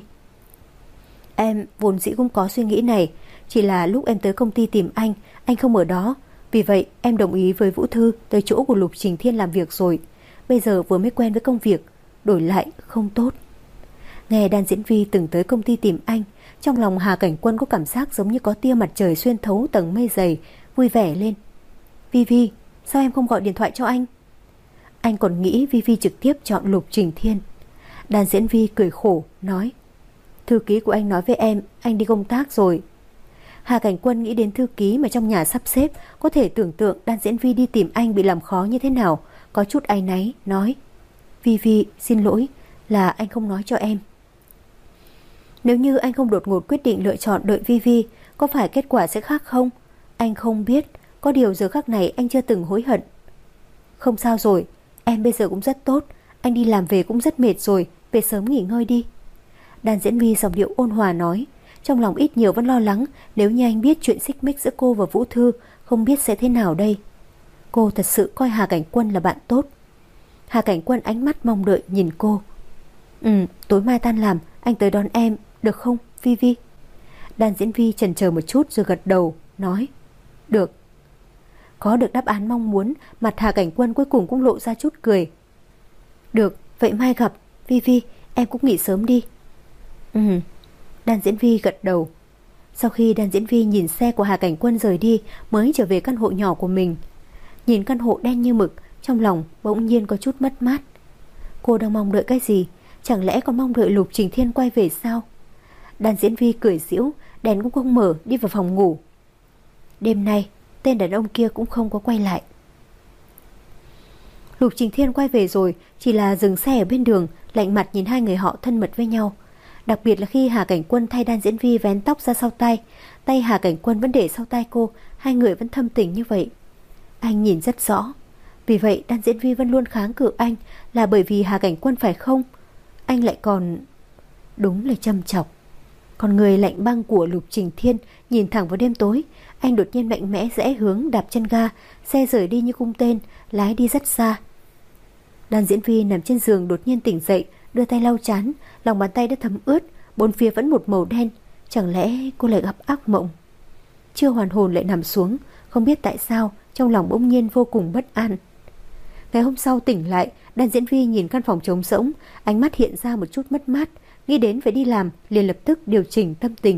Em vốn dĩ cũng có suy nghĩ này, chỉ là lúc em tới công ty tìm anh, anh không ở đó. Vì vậy em đồng ý với Vũ Thư tới chỗ của Lục Trình Thiên làm việc rồi. Bây giờ vừa mới quen với công việc, đổi lại không tốt. Nghe Đan Diễn Vi từng tới công ty tìm anh, trong lòng Hà Cảnh Quân có cảm giác giống như có tia mặt trời xuyên thấu tầng mây dày, vui vẻ lên. Vi Vi, sao em không gọi điện thoại cho anh? Anh còn nghĩ Vi Vi trực tiếp chọn Lục Trình Thiên. Đan Diễn Vi cười khổ, nói: Thư ký của anh nói với em, anh đi công tác rồi. Hà Cảnh Quân nghĩ đến thư ký mà trong nhà sắp xếp, có thể tưởng tượng Đan Diễn Vi đi tìm anh bị làm khó như thế nào, có chút áy náy, nói: Vi Vi, xin lỗi, là anh không nói cho em. Nếu như anh không đột ngột quyết định lựa chọn đợi Vi Vi, có phải kết quả sẽ khác không? Anh không biết, có điều giờ khắc này anh chưa từng hối hận. Không sao rồi, em bây giờ cũng rất tốt, anh đi làm về cũng rất mệt rồi, về sớm nghỉ ngơi đi. Đan Diễn Vi giọng điệu ôn hòa nói, trong lòng ít nhiều vẫn lo lắng, nếu như anh biết chuyện xích mích giữa cô và Vũ Thư, không biết sẽ thế nào đây. Cô thật sự coi Hà Cảnh Quân là bạn tốt. Hà Cảnh Quân ánh mắt mong đợi nhìn cô. Ừ, tối mai tan làm, anh tới đón em, được không, Vi Vi? Đan Diễn Vi chần chờ một chút rồi gật đầu, nói: Được. Có được đáp án mong muốn, mặt Hà Cảnh Quân cuối cùng cũng lộ ra chút cười. Được, vậy mai gặp, Vi Vi, em cũng nghỉ sớm đi. Ừ. Đan Diễn Vi gật đầu. Sau khi đàn diễn viên nhìn xe của Hà Cảnh Quân rời đi, mới trở về căn hộ nhỏ của mình. Nhìn căn hộ đen như mực, trong lòng bỗng nhiên có chút mất mát. Cô đang mong đợi cái gì? Chẳng lẽ còn mong đợi Lục Trình Thiên quay về sao? Đàn diễn viên cười giễu, đèn cũng không mở, đi vào phòng ngủ. Đêm nay tên đàn ông kia cũng không có quay lại. Lục Trình Thiên quay về rồi, chỉ là dừng xe ở bên đường, lạnh mặt nhìn hai người họ thân mật với nhau. Đặc biệt là khi Hà Cảnh Quân thay đàn diễn viên vén tóc ra sau tay, tay Hà Cảnh Quân vẫn để sau tay cô, hai người vẫn thâm tình như vậy. Anh nhìn rất rõ. Vì vậy đàn diễn viên vẫn luôn kháng cự anh là bởi vì Hà Cảnh Quân phải không? Anh lại còn... Đúng là châm chọc. Còn người lạnh băng của Lục Trình Thiên nhìn thẳng vào đêm tối. Anh đột nhiên mạnh mẽ rẽ hướng, đạp chân ga, xe rời đi như cung tên, lái đi rất xa. Đàn diễn viên nằm trên giường đột nhiên tỉnh dậy, đưa tay lau trán, lòng bàn tay đã thấm ướt, bốn phía vẫn một màu đen. Chẳng lẽ cô lại gặp ác mộng? Chưa hoàn hồn lại nằm xuống, không biết tại sao trong lòng bỗng nhiên vô cùng bất an. Ngày hôm sau tỉnh lại, đàn diễn viên nhìn căn phòng trống rỗng, ánh mắt hiện ra một chút mất mát, nghĩ đến phải đi làm, liền lập tức điều chỉnh tâm tình.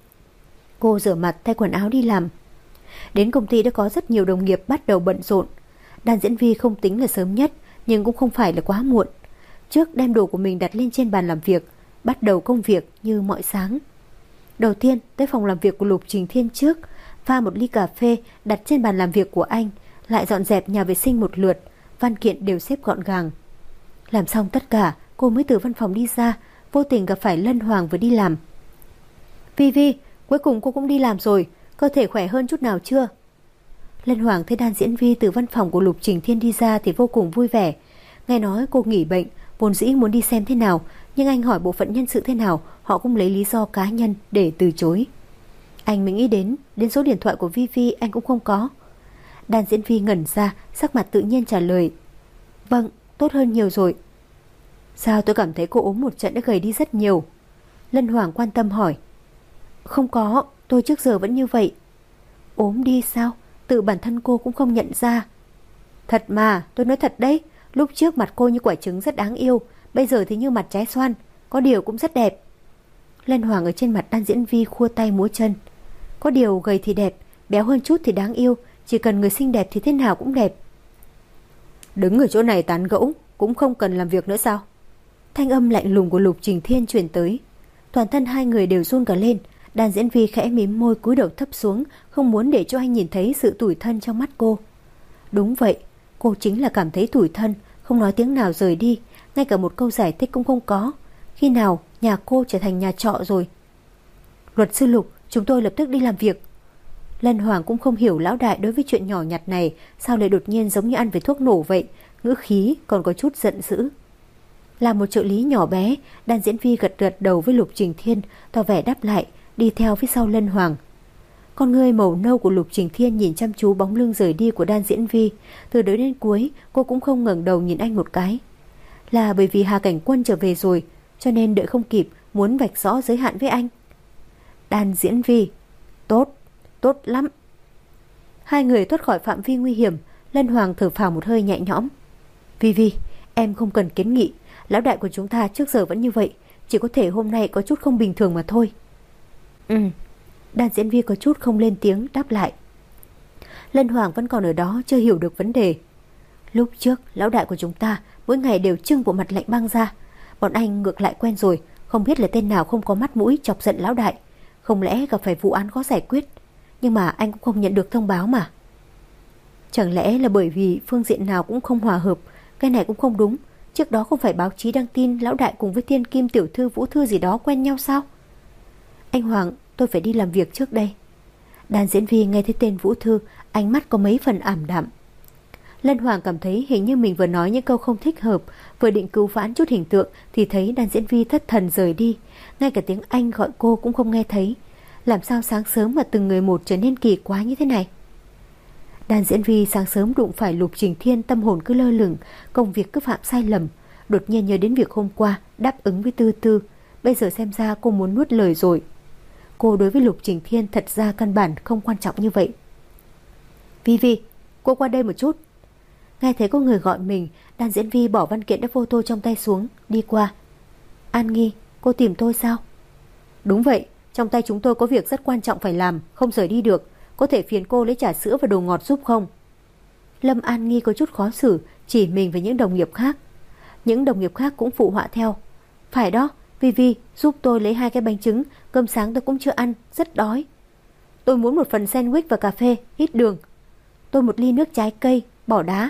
Cô rửa mặt, thay quần áo đi làm. Đến công ty đã có rất nhiều đồng nghiệp bắt đầu bận rộn. Đàn diễn viên không tính là sớm nhất, nhưng cũng không phải là quá muộn. Trước đem đồ của mình đặt lên trên bàn làm việc, bắt đầu công việc như mọi sáng. Đầu tiên tới phòng làm việc của Lục Trình Thiên trước, pha một ly cà phê đặt trên bàn làm việc của anh, lại dọn dẹp nhà vệ sinh một lượt, văn kiện đều xếp gọn gàng. Làm xong tất cả, cô mới từ văn phòng đi ra, vô tình gặp phải Lân Hoàng vừa đi làm. Vi Vi, cuối cùng cô cũng đi làm rồi, cơ thể khỏe hơn chút nào chưa? Lân Hoàng thấy đàn diễn viên từ văn phòng của Lục Trình Thiên đi ra thì vô cùng vui vẻ. Nghe nói cô nghỉ bệnh, vốn dĩ muốn đi xem thế nào, nhưng anh hỏi bộ phận nhân sự thế nào, họ cũng lấy lý do cá nhân để từ chối. Anh mới nghĩ đến, đến số điện thoại của Vi Vi anh cũng không có. Đàn diễn viên ngẩn ra, sắc mặt tự nhiên trả lời: Vâng, tốt hơn nhiều rồi. Sao tôi cảm thấy cô ốm một trận đã gầy đi rất nhiều? Lân Hoàng quan tâm hỏi. Không có, tôi trước giờ vẫn như vậy. Ốm đi sao? Tự bản thân cô cũng không nhận ra. Thật mà, tôi nói thật đấy, lúc trước mặt cô như quả trứng rất đáng yêu, bây giờ thì như mặt trái xoan, có điều cũng rất đẹp. Lân Hoàng ở trên mặt đan diễn vi khua tay múa chân. Có điều gầy thì đẹp, béo hơn chút thì đáng yêu, chỉ cần người xinh đẹp thì thế nào cũng đẹp. Đứng ở chỗ này tán gẫu, cũng không cần làm việc nữa sao? Thanh âm lạnh lùng của Lục Trình Thiên truyền tới. Toàn thân hai người đều run cả lên. Đàn diễn vi khẽ mím môi cúi đầu thấp xuống, không muốn để cho anh nhìn thấy sự tủi thân trong mắt cô. Đúng vậy, cô chính là cảm thấy tủi thân, không nói tiếng nào rời đi, ngay cả một câu giải thích cũng không có. Khi nào nhà cô trở thành nhà trọ rồi? Luật sư Lục, chúng tôi lập tức đi làm việc. Lân Hoàng cũng không hiểu lão đại đối với chuyện nhỏ nhặt này sao lại đột nhiên giống như ăn với thuốc nổ vậy, ngữ khí còn có chút giận dữ. Là một trợ lý nhỏ bé, đàn diễn vi gật gật đầu với Lục Trình Thiên, tỏ vẻ đáp lại, đi theo phía sau Lân Hoàng. Con người màu nâu của Lục Trình Thiên nhìn chăm chú bóng lưng rời đi của đan diễn vi, từ đầu đến cuối cô cũng không ngẩng đầu nhìn anh một cái. Là bởi vì Hà Cảnh Quân trở về rồi, cho nên đợi không kịp, muốn vạch rõ giới hạn với anh. Đan diễn vi, tốt, tốt lắm. Hai người thoát khỏi phạm vi nguy hiểm. Lân Hoàng thở phào một hơi nhẹ nhõm. Vi Vi, em không cần kiến nghị, lão đại của chúng ta trước giờ vẫn như vậy, chỉ có thể hôm nay có chút không bình thường mà thôi. Ừ. Đàn diễn viên có chút không lên tiếng đáp lại. Lân Hoàng vẫn còn ở đó, chưa hiểu được vấn đề. Lúc trước lão đại của chúng ta mỗi ngày đều trưng bộ mặt lạnh băng ra, bọn anh ngược lại quen rồi, không biết là tên nào không có mắt mũi chọc giận lão đại, không lẽ gặp phải vụ án khó giải quyết. Nhưng mà anh cũng không nhận được thông báo mà. Chẳng lẽ là bởi vì phương diện nào cũng không hòa hợp? Cái này cũng không đúng. Trước đó không phải báo chí đăng tin lão đại cùng với thiên kim tiểu thư Vũ Thư gì đó quen nhau sao? Anh Hoàng, tôi phải đi làm việc trước đây. Đàn diễn viên nghe thấy tên Vũ Thư, ánh mắt có mấy phần ảm đạm. Lân Hoàng cảm thấy hình như mình vừa nói những câu không thích hợp, vừa định cứu vãn chút hình tượng thì thấy đàn diễn viên thất thần rời đi, ngay cả tiếng Anh gọi cô cũng không nghe thấy. Làm sao sáng sớm mà từng người một trở nên kỳ quái như thế này? Đàn diễn viên sáng sớm đụng phải Lục Trình Thiên, tâm hồn cứ lơ lửng, công việc cứ phạm sai lầm. Đột nhiên nhớ đến việc hôm qua đáp ứng với Tư Tư, bây giờ xem ra cô muốn nuốt lời rồi. Cô đối với Lục Trình Thiên thật ra căn bản không quan trọng như vậy. Vi Vi, cô qua đây một chút. Nghe thấy có người gọi mình, đàn diễn viên bỏ văn kiện đã photo trong tay xuống, đi qua. An Nghi, cô tìm tôi sao? Đúng vậy, trong tay chúng tôi có việc rất quan trọng phải làm, không rời đi được. Có thể phiền cô lấy trà sữa và đồ ngọt giúp không? Lâm An Nghi có chút khó xử, chỉ mình với những đồng nghiệp khác. Những đồng nghiệp khác cũng phụ họa theo. Phải đó, Vi Vi, giúp tôi lấy hai cái bánh trứng, cơm sáng tôi cũng chưa ăn, rất đói. Tôi muốn một phần sandwich và cà phê, ít đường. Tôi một ly nước trái cây, bỏ đá.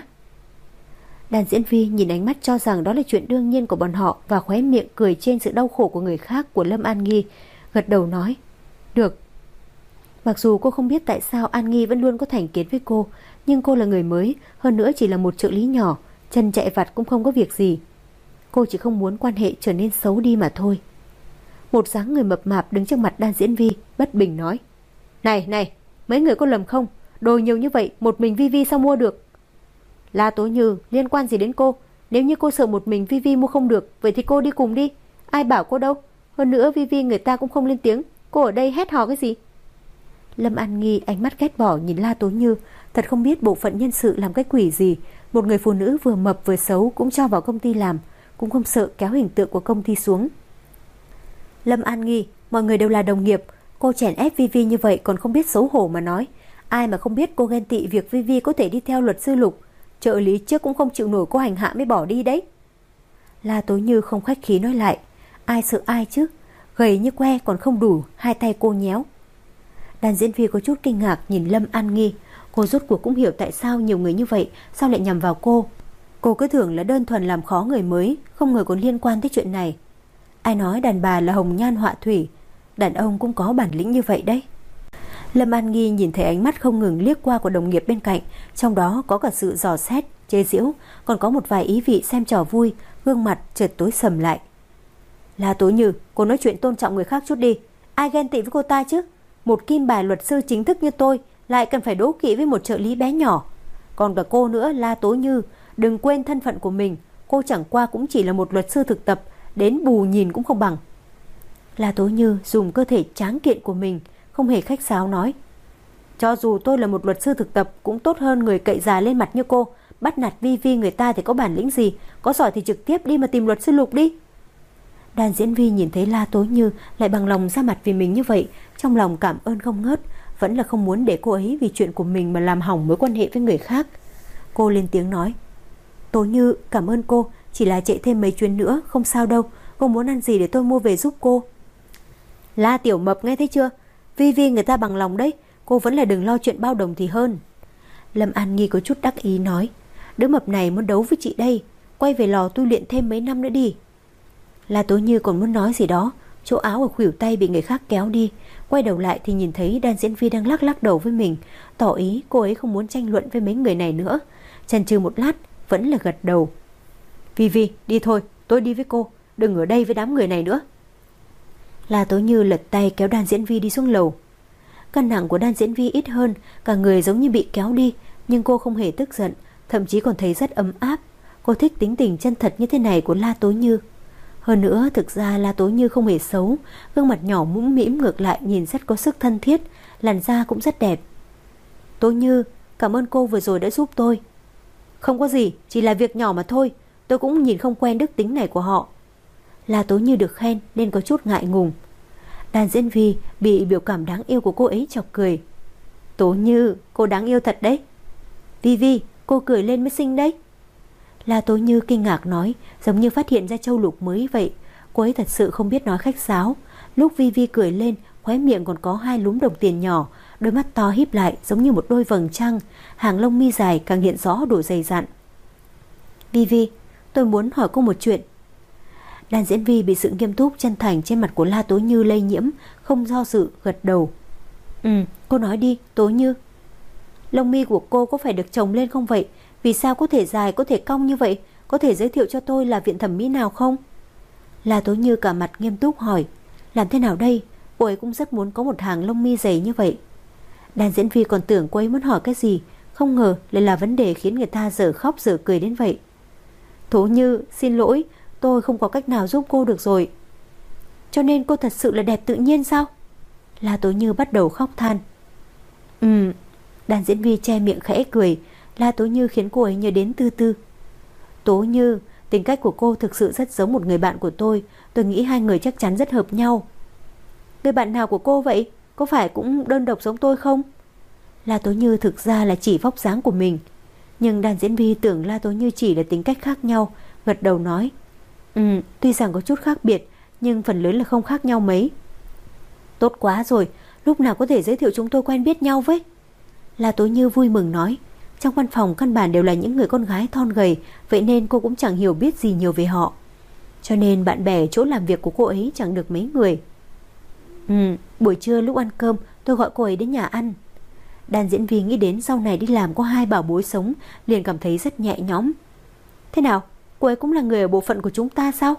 Đàn diễn viên nhìn ánh mắt cho rằng đó là chuyện đương nhiên của bọn họ và khóe miệng cười trên sự đau khổ của người khác của Lâm An Nghi, gật đầu nói. Được. Mặc dù cô không biết tại sao An Nghi vẫn luôn có thành kiến với cô, nhưng cô là người mới, hơn nữa chỉ là một trợ lý nhỏ, chân chạy vặt cũng không có việc gì. Cô chỉ không muốn quan hệ trở nên xấu đi mà thôi. Một dáng người mập mạp đứng trước mặt Đan Diễn Vi bất bình nói. Này này, mấy người có lầm không? Đồ nhiều như vậy một mình Vi Vi sao mua được? La Tố Như, liên quan gì đến cô? Nếu như cô sợ một mình Vi Vi mua không được, vậy thì cô đi cùng đi. Ai bảo cô đâu? Hơn nữa Vi Vi người ta cũng không lên tiếng, cô ở đây hét hò cái gì? Lâm An Nghi ánh mắt ghét bỏ nhìn La Tố Như, thật không biết bộ phận nhân sự làm cái quỷ gì. Một người phụ nữ vừa mập vừa xấu cũng cho vào công ty làm, cũng không sợ kéo hình tượng của công ty xuống. Lâm An Nghi, mọi người đều là đồng nghiệp, cô chèn ép Vi Vi như vậy còn không biết xấu hổ mà nói. Ai mà không biết cô ghen tị việc Vi Vi có thể đi theo luật sư Lục. Trợ lý trước cũng không chịu nổi cô hành hạ mới bỏ đi đấy. La Tố Như không khách khí nói lại. Ai sợ ai chứ? Gầy như que còn không đủ, hai tay cô nhéo. Đàn diễn viên có chút kinh ngạc nhìn Lâm An Nghi. Cô rốt cuộc cũng hiểu tại sao nhiều người như vậy sao lại nhằm vào cô. Cô cứ tưởng là đơn thuần làm khó người mới, không ngờ còn liên quan tới chuyện này. Ai nói đàn bà là hồng nhan họa thủy, đàn ông cũng có bản lĩnh như vậy đấy. Lâm An Nghi nhìn thấy ánh mắt không ngừng liếc qua của đồng nghiệp bên cạnh, trong đó có cả sự dò xét, chế giễu, còn có một vài ý vị xem trò vui, gương mặt chợt tối sầm lại. La Tố Như, cô nói chuyện tôn trọng người khác chút đi. Ai ghen tị với cô ta chứ? Một kim bài luật sư chính thức như tôi lại cần phải đố kỵ với một trợ lý bé nhỏ. Còn cả cô nữa, La Tố Như, đừng quên thân phận của mình. Cô chẳng qua cũng chỉ là một luật sư thực tập, đến bù nhìn cũng không bằng. La Tố Như dùng cơ thể tráng kiện của mình, không hề khách sáo nói. Cho dù tôi là một luật sư thực tập cũng tốt hơn người cậy già lên mặt như cô. Bắt nạt Vi Vi người ta thì có bản lĩnh gì? Có giỏi thì trực tiếp đi mà tìm luật sư Lục đi. Đàn diễn viên nhìn thấy La Tố Như lại bằng lòng ra mặt vì mình như vậy, trong lòng cảm ơn không ngớt, vẫn là không muốn để cô ấy vì chuyện của mình mà làm hỏng mối quan hệ với người khác. Cô lên tiếng nói. Tố Như, cảm ơn cô, chỉ là chạy thêm mấy chuyến nữa, không sao đâu. Cô muốn ăn gì để tôi mua về giúp cô? La Tiểu Mập, nghe thấy chưa? Vi Vi người ta bằng lòng đấy, cô vẫn là đừng lo chuyện bao đồng thì hơn. Lâm An Nghi có chút đắc ý nói. Đứa mập này muốn đấu với chị đây, quay về lò tu luyện thêm mấy năm nữa đi. La Tố Như còn muốn nói gì đó, chỗ áo ở khuỷu tay bị người khác kéo đi. Quay đầu lại thì nhìn thấy Đan Diễn Vi đang lắc lắc đầu với mình, tỏ ý cô ấy không muốn tranh luận với mấy người này nữa. Chần chừ một lát vẫn là gật đầu. Vi Vi, đi thôi, tôi đi với cô, đừng ở đây với đám người này nữa. La Tố Như lật tay kéo Đan Diễn Vi đi xuống lầu. Cân nặng của Đan Diễn Vi ít hơn, cả người giống như bị kéo đi, nhưng cô không hề tức giận, thậm chí còn thấy rất ấm áp. Cô thích tính tình chân thật như thế này của La Tố Như. Hơn nữa, thực ra La Tố Như không hề xấu, gương mặt nhỏ mũm mĩm ngược lại nhìn rất có sức thân thiết, làn da cũng rất đẹp. Tố Như, cảm ơn cô vừa rồi đã giúp tôi. Không có gì, chỉ là việc nhỏ mà thôi, tôi cũng nhìn không quen đức tính này của họ. La Tố Như được khen nên có chút ngại ngùng. Đàn diễn Vi bị biểu cảm đáng yêu của cô ấy chọc cười. Tố Như, cô đáng yêu thật đấy. Vi Vi, cô cười lên mới xinh đấy. La Tố Như kinh ngạc nói, giống như phát hiện ra châu lục mới vậy. Cô ấy thật sự không biết nói khách sáo. Lúc Vi Vi cười lên, khóe miệng còn có hai lúm đồng tiền nhỏ, đôi mắt to híp lại giống như một đôi vầng trăng, hàng lông mi dài càng hiện rõ độ dày dặn. Vi Vi, tôi muốn hỏi cô một chuyện. Đàn diễn Vi bị sự nghiêm túc chân thành trên mặt của La Tố Như lây nhiễm, không do dự gật đầu. Ừ, cô nói đi, Tố Như. Lông mi của cô có phải được trồng lên không vậy? Vì sao có thể dài, có thể cong như vậy? Có thể giới thiệu cho tôi là viện thẩm mỹ nào không? La Tố Như cả mặt nghiêm túc hỏi. Làm thế nào đây? Cô ấy cũng rất muốn có một hàng lông mi dày như vậy. Đàn diễn viên còn tưởng cô ấy muốn hỏi cái gì, không ngờ lại là vấn đề khiến người ta dở khóc dở cười đến vậy. Tố Như, xin lỗi, tôi không có cách nào giúp cô được rồi. Cho nên cô thật sự là đẹp tự nhiên sao? La Tố Như bắt đầu khóc than. Ừ. Đàn diễn viên che miệng khẽ cười. La Tố Như khiến cô ấy nhớ đến Tư Tư. Tố Như, tính cách của cô thực sự rất giống một người bạn của tôi. Tôi nghĩ hai người chắc chắn rất hợp nhau. Người bạn nào của cô vậy? Có phải cũng đơn độc giống tôi không? La Tố Như thực ra là chỉ vóc dáng của mình, nhưng đàn diễn viên tưởng La Tố Như chỉ là tính cách khác nhau, gật đầu nói: Ừ, tuy rằng có chút khác biệt, nhưng phần lớn là không khác nhau mấy. Tốt quá rồi, lúc nào có thể giới thiệu chúng tôi quen biết nhau với? La Tố Như vui mừng nói. Trong văn phòng căn bản đều là những người con gái thon gầy, vậy nên cô cũng chẳng hiểu biết gì nhiều về họ. Cho nên bạn bè ở chỗ làm việc của cô ấy chẳng được mấy người. Ừ, buổi trưa lúc ăn cơm tôi gọi cô ấy đến nhà ăn. Đàn diễn viên nghĩ đến sau này đi làm có hai bảo bối sống, liền cảm thấy rất nhẹ nhõm. Thế nào, cô ấy cũng là người ở bộ phận của chúng ta sao?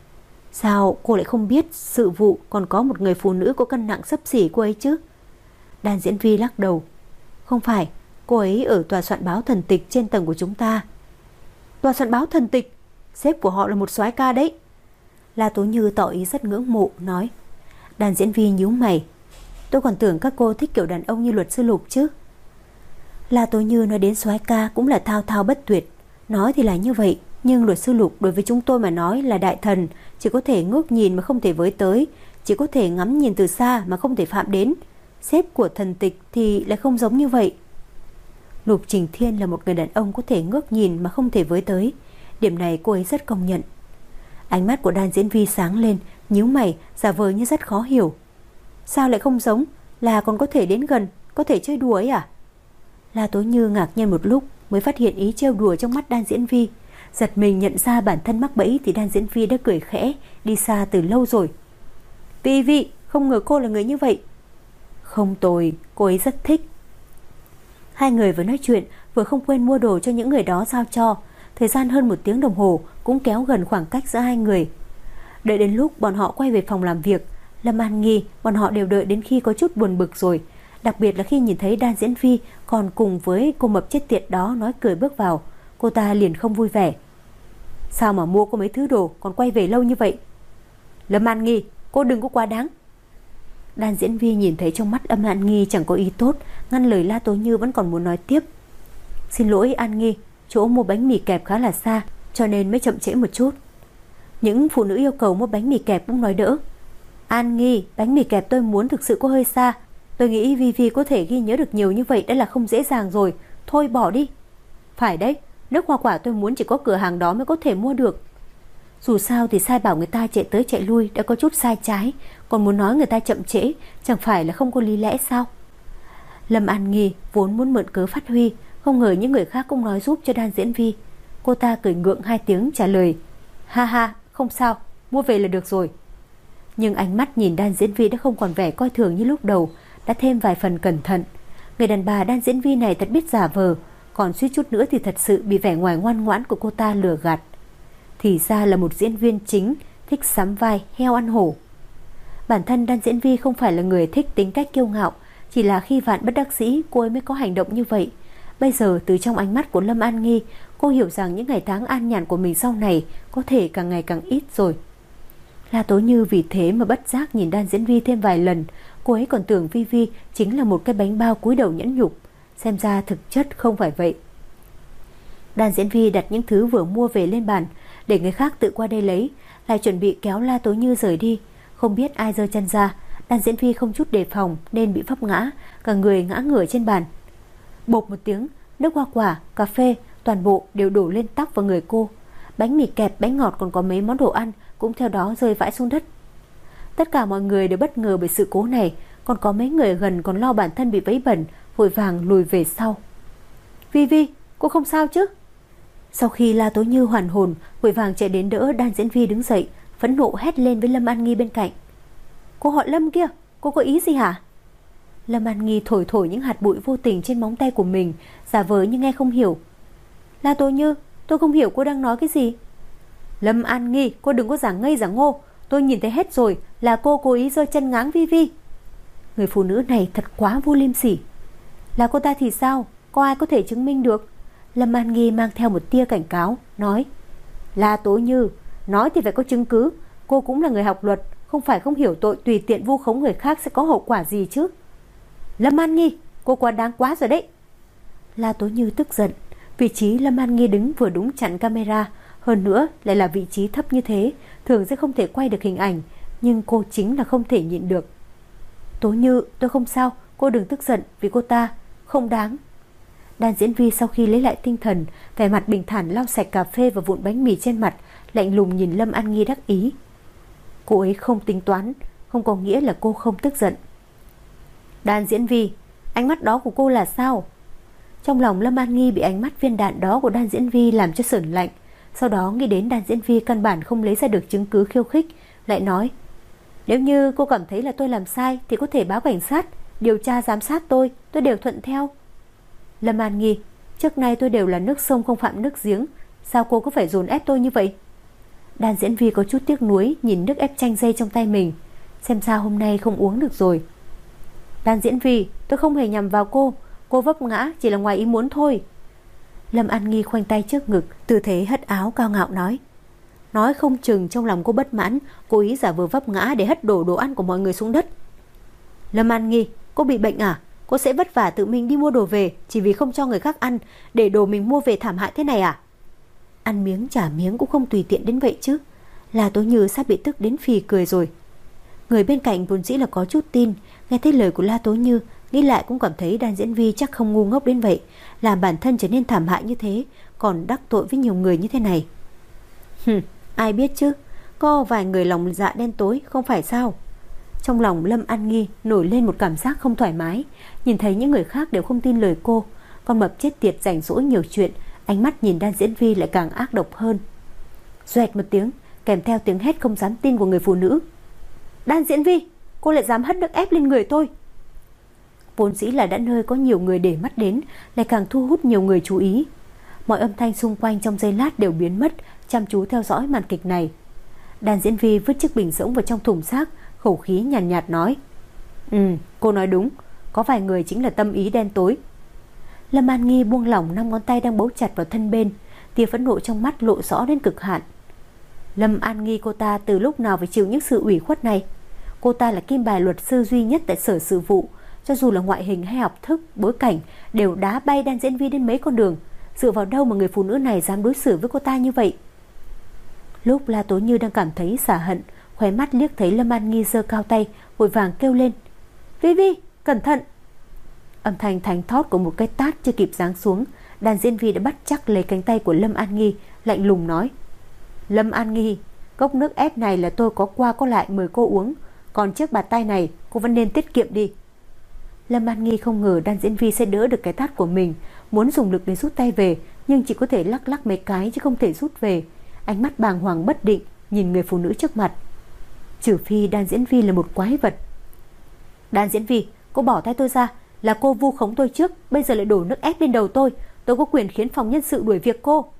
Sao cô lại không biết sự vụ còn có một người phụ nữ có cân nặng xấp xỉ cô ấy chứ? Đàn diễn viên lắc đầu. Không phải, cô ấy ở tòa soạn báo Thần Tịch trên tầng của chúng ta. Tòa soạn báo Thần Tịch? Sếp của họ là một soái ca đấy. La Tố Như tỏ ý rất ngưỡng mộ, nói. Đàn diễn viên nhíu mày. Tôi còn tưởng các cô thích kiểu đàn ông như luật sư Lục chứ. La Tố Như nói đến soái ca cũng là thao thao bất tuyệt. Nói thì là như vậy, nhưng luật sư Lục đối với chúng tôi mà nói là đại thần, chỉ có thể ngước nhìn mà không thể với tới, chỉ có thể ngắm nhìn từ xa mà không thể phạm đến. Sếp của Thần Tịch thì lại không giống như vậy. Lục Trình Thiên là một người đàn ông có thể ngước nhìn mà không thể với tới. Điểm này cô ấy rất công nhận. Ánh mắt của đàn diễn viên sáng lên, nhíu mày, giả vờ như rất khó hiểu. Sao lại không giống? Là còn có thể đến gần, có thể chơi đùa ấy à? La Tố Như ngạc nhiên một lúc mới phát hiện ý trêu đùa trong mắt đan diễn viên. Giật mình nhận ra bản thân mắc bẫy thì đan diễn viên đã cười khẽ, đi xa từ lâu rồi. Vi Vi, không ngờ cô là người như vậy. Không tồi, cô ấy rất thích. Hai người vừa nói chuyện vừa không quên mua đồ cho những người đó giao cho. Thời gian hơn một tiếng đồng hồ cũng kéo gần khoảng cách giữa hai người. Đợi đến lúc bọn họ quay về phòng làm việc, Lâm An Nghi bọn họ đều đợi đến khi có chút buồn bực rồi. Đặc biệt là khi nhìn thấy đan diễn viên còn cùng với cô mập chết tiệt đó nói cười bước vào, cô ta liền không vui vẻ. Sao mà mua có mấy thứ đồ còn quay về lâu như vậy? Lâm An Nghi, cô đừng có quá đáng. Đan diễn viên nhìn thấy trong mắt Lâm An Nghi chẳng có ý tốt, ngăn lời La Tố Như vẫn còn muốn nói tiếp. Xin lỗi An Nghi, chỗ mua bánh mì kẹp khá là xa, cho nên mới chậm trễ một chút. Những phụ nữ yêu cầu mua bánh mì kẹp cũng nói đỡ. An Nghi, bánh mì kẹp tôi muốn thực sự có hơi xa. Tôi nghĩ Vi Vi có thể ghi nhớ được nhiều như vậy đã là không dễ dàng rồi. Thôi bỏ đi. Phải đấy, nước hoa quả tôi muốn chỉ có cửa hàng đó mới có thể mua được. Dù sao thì sai bảo người ta chạy tới chạy lui đã có chút sai trái, còn muốn nói người ta chậm trễ chẳng phải là không có lý lẽ sao? Lâm An Nghi vốn muốn mượn cớ phát huy, không ngờ những người khác cũng nói giúp cho đan diễn viên. Cô ta cười ngượng hai tiếng trả lời. Ha ha, không sao, mua về là được rồi. Nhưng ánh mắt nhìn đan diễn viên đã không còn vẻ coi thường như lúc đầu, đã thêm vài phần cẩn thận. Người đàn bà đan diễn viên này thật biết giả vờ, còn suýt chút nữa thì thật sự bị vẻ ngoài ngoan ngoãn của cô ta lừa gạt. Thì ra là một diễn viên chính thích sắm vai heo ăn hổ. Bản thân đan diễn viên không phải là người thích tính cách kiêu ngạo, chỉ là khi vạn bất đắc dĩ cô ấy mới có hành động như vậy. Bây giờ từ trong ánh mắt của Lâm An Nghi, cô hiểu rằng những ngày tháng an nhàn của mình sau này có thể càng ngày càng ít rồi. La Tố Như vì thế mà bất giác nhìn đan diễn viên thêm vài lần. Cô ấy còn tưởng Vi Vi chính là một cái bánh bao cúi đầu nhẫn nhục, xem ra thực chất không phải vậy. Đan diễn viên đặt những thứ vừa mua về lên bàn để người khác tự qua đây lấy, lại chuẩn bị kéo La Tố Như rời đi. Không biết ai giơ chân ra, đan diễn viên không chút đề phòng nên bị vấp ngã, cả người ngã ngửa trên bàn. Bộp một tiếng, nước hoa quả, cà phê toàn bộ đều đổ lên tóc và người cô. Bánh mì kẹp, bánh ngọt còn có mấy món đồ ăn cũng theo đó rơi vãi xuống đất. Tất cả mọi người đều bất ngờ bởi sự cố này, còn có mấy người gần còn lo bản thân bị vấy bẩn, vội vàng lùi về sau. Vi Vi, cô không sao chứ? Sau khi La Tố Như hoàn hồn, vội vàng chạy đến đỡ đan diễn viên đứng dậy, phẫn nộ hét lên với Lâm An Nghi bên cạnh. Cô họ Lâm kia, cô có ý gì hả? Lâm An Nghi thổi thổi những hạt bụi vô tình trên móng tay của mình, giả vờ như nghe không hiểu. La Tố Như, tôi không hiểu cô đang nói cái gì. Lâm An Nghi, cô đừng có giả ngây giả ngô, tôi nhìn thấy hết rồi, là cô cố ý giơ chân ngáng Vi Vi. Người phụ nữ này thật quá vô liêm sỉ. Là cô ta thì sao? Có ai có thể chứng minh được? Lâm An Nghi mang theo một tia cảnh cáo, nói. La Tố Như, nói thì phải có chứng cứ. Cô cũng là người học luật, không phải không hiểu tội tùy tiện vu khống người khác sẽ có hậu quả gì chứ. Lâm An Nghi, cô quá đáng quá rồi đấy. La Tố Như tức giận. Vị trí Lâm An Nghi đứng vừa đúng chặn camera, hơn nữa lại là vị trí thấp như thế, thường sẽ không thể quay được hình ảnh, nhưng cô chính là không thể nhịn được. Tố Như, tôi không sao, cô đừng tức giận vì cô ta không đáng. Đan diễn vi sau khi lấy lại tinh thần, vẻ mặt bình thản lau sạch cà phê và vụn bánh mì trên mặt, lạnh lùng nhìn Lâm An Nghi đắc ý. Cô ấy không tính toán, không có nghĩa là cô không tức giận. Đan diễn vi, ánh mắt đó của cô là sao? Trong lòng Lâm An Nghi bị ánh mắt viên đạn đó của Đan diễn vi làm cho sởn lạnh. Sau đó nghĩ đến Đan diễn vi căn bản không lấy ra được chứng cứ khiêu khích, lại nói: nếu như cô cảm thấy là tôi làm sai thì có thể báo cảnh sát, điều tra giám sát tôi, tôi đều thuận theo. Lâm An Nghi, trước nay tôi đều là nước sông không phạm nước giếng, sao cô có phải dồn ép tôi như vậy? Đan diễn vi có chút tiếc nuối nhìn nước ép chanh dây trong tay mình, xem ra hôm nay không uống được rồi. Đan diễn vi, tôi không hề nhằm vào cô, cô vấp ngã chỉ là ngoài ý muốn thôi. Lâm An Nghi khoanh tay trước ngực, tư thế hất áo cao ngạo nói. Nói không chừng trong lòng cô bất mãn, cố ý giả vờ vấp ngã để hất đổ đồ ăn của mọi người xuống đất. Lâm An Nghi, cô bị bệnh à? Cô sẽ vất vả tự mình đi mua đồ về chỉ vì không cho người khác ăn, để đồ mình mua về thảm hại thế này à? Ăn miếng trả miếng cũng không tùy tiện đến vậy chứ. La Tố Như sắp bị tức đến phì cười rồi. Người bên cạnh vốn dĩ là có chút tin, nghe thấy lời của La Tố Như, nghĩ lại cũng cảm thấy Đan diễn vi chắc không ngu ngốc đến vậy, làm bản thân trở nên thảm hại như thế, còn đắc tội với nhiều người như thế này. Hừm, ai biết chứ, có vài người lòng dạ đen tối không phải sao? Trong lòng Lâm An Nghi nổi lên một cảm giác không thoải mái, nhìn thấy những người khác đều không tin lời cô, con mập chết tiệt rảnh rỗi nhiều chuyện, ánh mắt nhìn Đan diễn vi lại càng ác độc hơn. Xoẹt một tiếng, kèm theo tiếng hét không dám tin của người phụ nữ. Đan diễn vi, cô lại dám hất nước ép lên người tôi. Vốn dĩ là đã nơi có nhiều người để mắt đến, lại càng thu hút nhiều người chú ý. Mọi âm thanh xung quanh trong giây lát đều biến mất, chăm chú theo dõi màn kịch này. Đan diễn vi vứt chiếc bình rỗng vào trong thùng rác, khẩu khí nhàn nhạt, nhạt nói: Ừ, cô nói đúng, có vài người chính là tâm ý đen tối. Lâm An Nghi buông lỏng năm ngón tay đang bấu chặt vào thân bên, tia phẫn nộ trong mắt lộ rõ đến cực hạn. Lâm An Nghi, cô ta từ lúc nào phải chịu những sự ủy khuất này? Cô ta là kim bài luật sư duy nhất tại sở sự vụ, cho dù là ngoại hình hay học thức, bối cảnh đều đá bay Đan diễn vi đến mấy con đường. Dựa vào đâu mà người phụ nữ này dám đối xử với cô ta như vậy? Lúc La Tố Như đang cảm thấy xả hận, khóe mắt liếc thấy Lâm An Nghi giơ cao tay, vội vàng kêu lên: Vi Vi, cẩn thận! Âm thanh thánh thót của một cái tát chưa kịp giáng xuống, Đan diễn vi đã bắt chắc lấy cánh tay của Lâm An Nghi, lạnh lùng nói: Lâm An Nghi, cốc nước ép này là tôi có qua có lại mời cô uống, còn chiếc bạt tay này cô vẫn nên tiết kiệm đi. Lâm An Nghi không ngờ Đan diễn vi sẽ đỡ được cái tát của mình, muốn dùng lực để rút tay về, nhưng chỉ có thể lắc lắc mấy cái chứ không thể rút về. Ánh mắt bàng hoàng bất định nhìn người phụ nữ trước mặt. Trừ phi Đan diễn vi là một quái vật. Đan diễn vi, cô bỏ tay tôi ra, là cô vu khống tôi trước, bây giờ lại đổ nước ép lên đầu tôi, tôi có quyền khiến phòng nhân sự đuổi việc cô.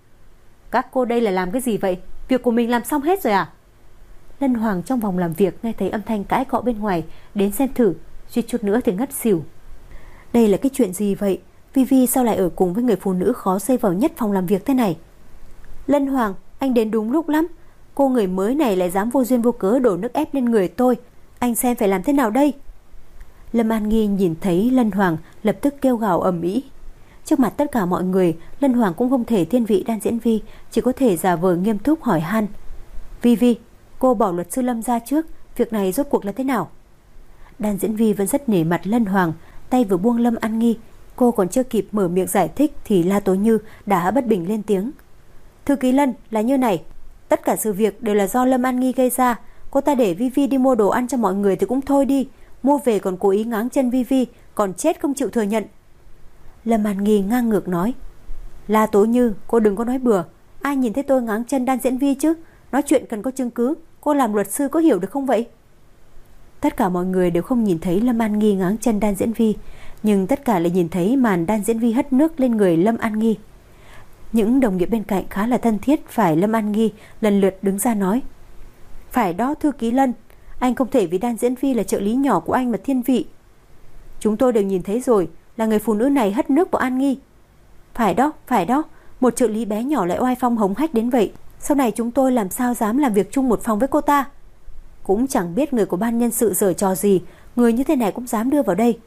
Các cô đây là làm cái gì vậy? Việc của mình làm xong hết rồi à? Lân Hoàng trong phòng làm việc nghe thấy âm thanh cãi cọ bên ngoài, đến xem thử, suýt chút nữa thì ngất xỉu. Đây là cái chuyện gì vậy? Vi Vi sao lại ở cùng với người phụ nữ khó xây vào nhất phòng làm việc thế này? Lân Hoàng, anh đến đúng lúc lắm. Cô người mới này lại dám vô duyên vô cớ đổ nước ép lên người tôi, anh xem phải làm thế nào đây? Lâm An Nghi nhìn thấy Lân Hoàng lập tức kêu gào ầm ĩ. Trước mặt tất cả mọi người, Lân Hoàng cũng không thể thiên vị Đan diễn vi, chỉ có thể giả vờ nghiêm túc hỏi han: Vi Vi, cô bỏ luật sư Lâm ra trước, việc này rốt cuộc là thế nào? Đan diễn vi vẫn rất nể mặt Lân Hoàng, tay vừa buông Lâm An Nghi, cô còn chưa kịp mở miệng giải thích thì La Tố Như đã bất bình lên tiếng: Thư ký Lân, là như này, tất cả sự việc đều là do Lâm An Nghi gây ra. Cô ta để Vi Vi đi mua đồ ăn cho mọi người thì cũng thôi đi, mua về còn cố ý ngáng chân Vi Vi, còn chết không chịu thừa nhận. Lâm An Nghi ngang ngược nói: La Tố Như, cô đừng có nói bừa, ai nhìn thấy tôi ngáng chân Đan diễn vi chứ? Nói chuyện cần có chứng cứ, cô làm luật sư có hiểu được không vậy? Tất cả mọi người đều không nhìn thấy Lâm An Nghi ngáng chân Đan diễn vi, nhưng tất cả lại nhìn thấy màn Đan diễn vi hất nước lên người Lâm An Nghi. Những đồng nghiệp bên cạnh khá là thân thiết phải Lâm An Nghi lần lượt đứng ra nói: Phải đó thư ký Lân, anh không thể vì Đan diễn vi là trợ lý nhỏ của anh mà thiên vị. Chúng tôi đều nhìn thấy rồi, là người phụ nữ này hất nước vào An Nghi. Phải đó, phải đó, một trợ lý bé nhỏ lại oai phong hống hách đến vậy, sau này chúng tôi làm sao dám làm việc chung một phòng với cô ta? Cũng chẳng biết người của ban nhân sự giở trò gì, người như thế này cũng dám đưa vào đây.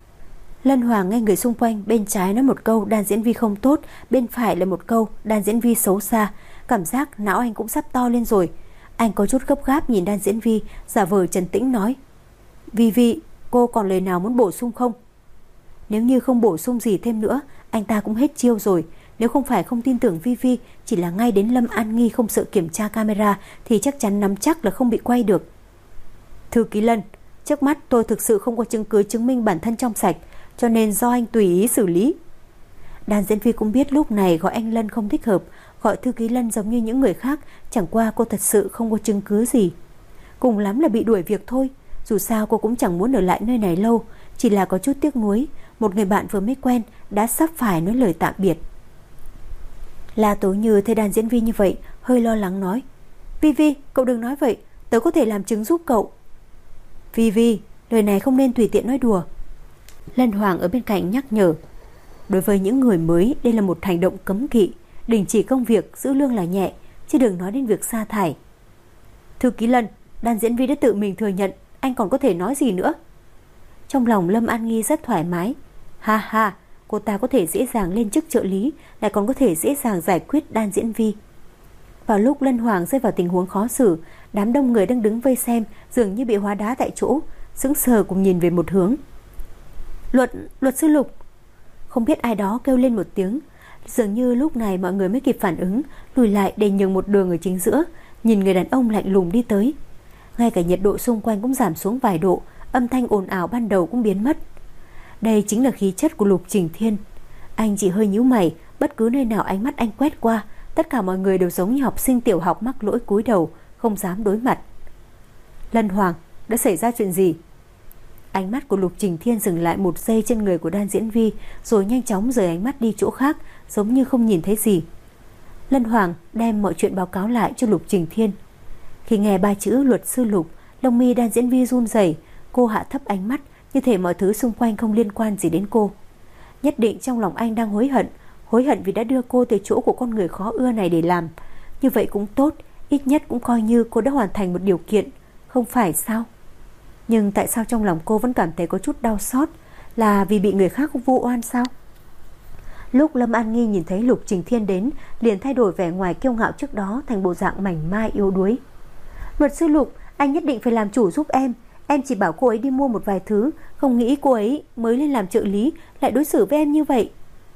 Lân Hoàng nghe người xung quanh bên trái nói một câu Đan diễn vi không tốt, bên phải là một câu Đan diễn vi xấu xa, cảm giác não anh cũng sắp to lên rồi. Anh có chút gấp gáp nhìn Đan diễn vi, giả vờ trấn tĩnh nói: Vi Vi, cô còn lời nào muốn bổ sung không? Nếu như không bổ sung gì thêm nữa, anh ta cũng hết chiêu rồi. Nếu không phải không tin tưởng Vi Vi, chỉ là ngay đến Lâm An Nghi không sợ kiểm tra camera thì chắc chắn nắm chắc là không bị quay được. Thư ký Lân, trước mắt tôi thực sự không có chứng cứ chứng minh bản thân trong sạch, cho nên do anh tùy ý xử lý. Đàn diễn viên cũng biết lúc này gọi anh Lân không thích hợp, gọi thư ký Lân giống như những người khác, chẳng qua cô thật sự không có chứng cứ gì. Cùng lắm là bị đuổi việc thôi, dù sao cô cũng chẳng muốn ở lại nơi này lâu, chỉ là có chút tiếc nuối, một người bạn vừa mới quen đã sắp phải nói lời tạm biệt. La Tố Như thấy đàn diễn viên như vậy, hơi lo lắng nói: Vi Vi, cậu đừng nói vậy, tớ có thể làm chứng giúp cậu. Vi Vi, lời này không nên tùy tiện nói đùa. Lân Hoàng ở bên cạnh nhắc nhở. Đối với những người mới, đây là một hành động cấm kỵ, đình chỉ công việc, giữ lương là nhẹ, chứ đừng nói đến việc sa thải. Thư ký Lân, đàn diễn viên đã tự mình thừa nhận, anh còn có thể nói gì nữa? Trong lòng Lâm An Nghi rất thoải mái. Ha ha, cô ta có thể dễ dàng lên chức trợ lý, lại còn có thể dễ dàng giải quyết đan diễn vi. Vào lúc Lân Hoàng rơi vào tình huống khó xử, đám đông người đang đứng vây xem dường như bị hóa đá tại chỗ, sững sờ cùng nhìn về một hướng. Luật, luật sư Lục. Không biết ai đó kêu lên một tiếng. Dường như lúc này mọi người mới kịp phản ứng, lùi lại để nhường một đường ở chính giữa, nhìn người đàn ông lạnh lùng đi tới. Ngay cả nhiệt độ xung quanh cũng giảm xuống vài độ, âm thanh ồn ào ban đầu cũng biến mất. Đây chính là khí chất của Lục Trình Thiên. Anh chỉ hơi nhíu mày, bất cứ nơi nào ánh mắt anh quét qua, tất cả mọi người đều giống như học sinh tiểu học mắc lỗi cúi đầu, không dám đối mặt. Lân Hoàng, đã xảy ra chuyện gì? Ánh mắt của Lục Trình Thiên dừng lại một giây trên người của đan diễn vi, rồi nhanh chóng rời ánh mắt đi chỗ khác, giống như không nhìn thấy gì. Lân Hoàng đem mọi chuyện báo cáo lại cho Lục Trình Thiên. Khi nghe ba chữ luật sư Lục, lông mi đan diễn vi run rẩy, cô hạ thấp ánh mắt, như thể mọi thứ xung quanh không liên quan gì đến cô. Nhất định trong lòng anh đang hối hận, hối hận vì đã đưa cô tới chỗ của con người khó ưa này để làm. Như vậy cũng tốt, ít nhất cũng coi như cô đã hoàn thành một điều kiện, không phải sao? Nhưng tại sao trong lòng cô vẫn cảm thấy có chút đau xót? Là vì bị người khác vu oan sao? Lúc Lâm An Nghi nhìn thấy Lục Trình Thiên đến, liền thay đổi vẻ ngoài kiêu ngạo trước đó thành bộ dạng mảnh mai yếu đuối. Luật sư Lục, anh nhất định phải làm chủ giúp em. Em chỉ bảo cô ấy đi mua một vài thứ, không nghĩ cô ấy mới lên làm trợ lý lại đối xử với em như vậy.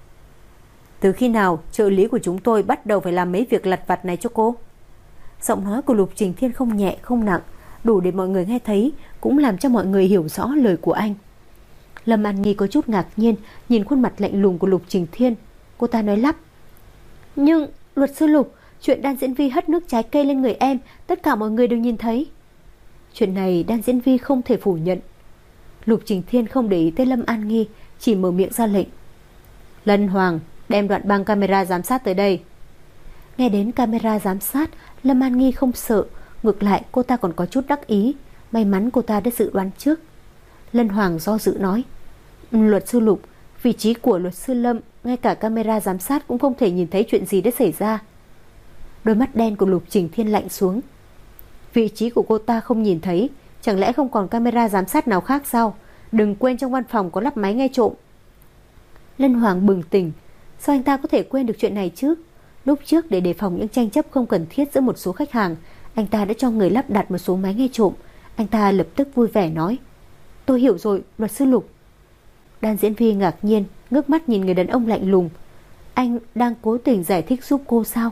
Từ khi nào trợ lý của chúng tôi bắt đầu phải làm mấy việc lặt vặt này cho cô? Giọng nói của Lục Trình Thiên không nhẹ không nặng, đủ để mọi người nghe thấy, cũng làm cho mọi người hiểu rõ lời của anh. Lâm An Nghi có chút ngạc nhiên nhìn khuôn mặt lạnh lùng của Lục Trình Thiên. Cô ta nói lắp: Nhưng luật sư Lục, chuyện đan diễn vi hất nước trái cây lên người em, tất cả mọi người đều nhìn thấy. Chuyện này đan diễn vi không thể phủ nhận. Lục Trình Thiên không để ý tới Lâm An Nghi, chỉ mở miệng ra lệnh: Lân Hoàng, đem đoạn băng camera giám sát tới đây. Nghe đến camera giám sát, Lâm An Nghi không sợ, ngược lại cô ta còn có chút đắc ý. May mắn cô ta đã dự đoán trước. Lân Hoàng do dự nói: Luật sư Lục, vị trí của luật sư Lâm, ngay cả camera giám sát cũng không thể nhìn thấy chuyện gì đã xảy ra. Đôi mắt đen của Lục Trình Thiên lạnh xuống. Vị trí của cô ta không nhìn thấy, chẳng lẽ không còn camera giám sát nào khác sao? Đừng quên trong văn phòng có lắp máy nghe trộm. Lân Hoàng bừng tỉnh. Sao anh ta có thể quên được chuyện này chứ? Lúc trước để đề phòng những tranh chấp không cần thiết giữa một số khách hàng, anh ta đã cho người lắp đặt một số máy nghe trộm. Anh ta lập tức vui vẻ nói: Tôi hiểu rồi, luật sư Lục. Đan diễn viên ngạc nhiên, ngước mắt nhìn người đàn ông lạnh lùng. Anh đang cố tình giải thích giúp cô sao?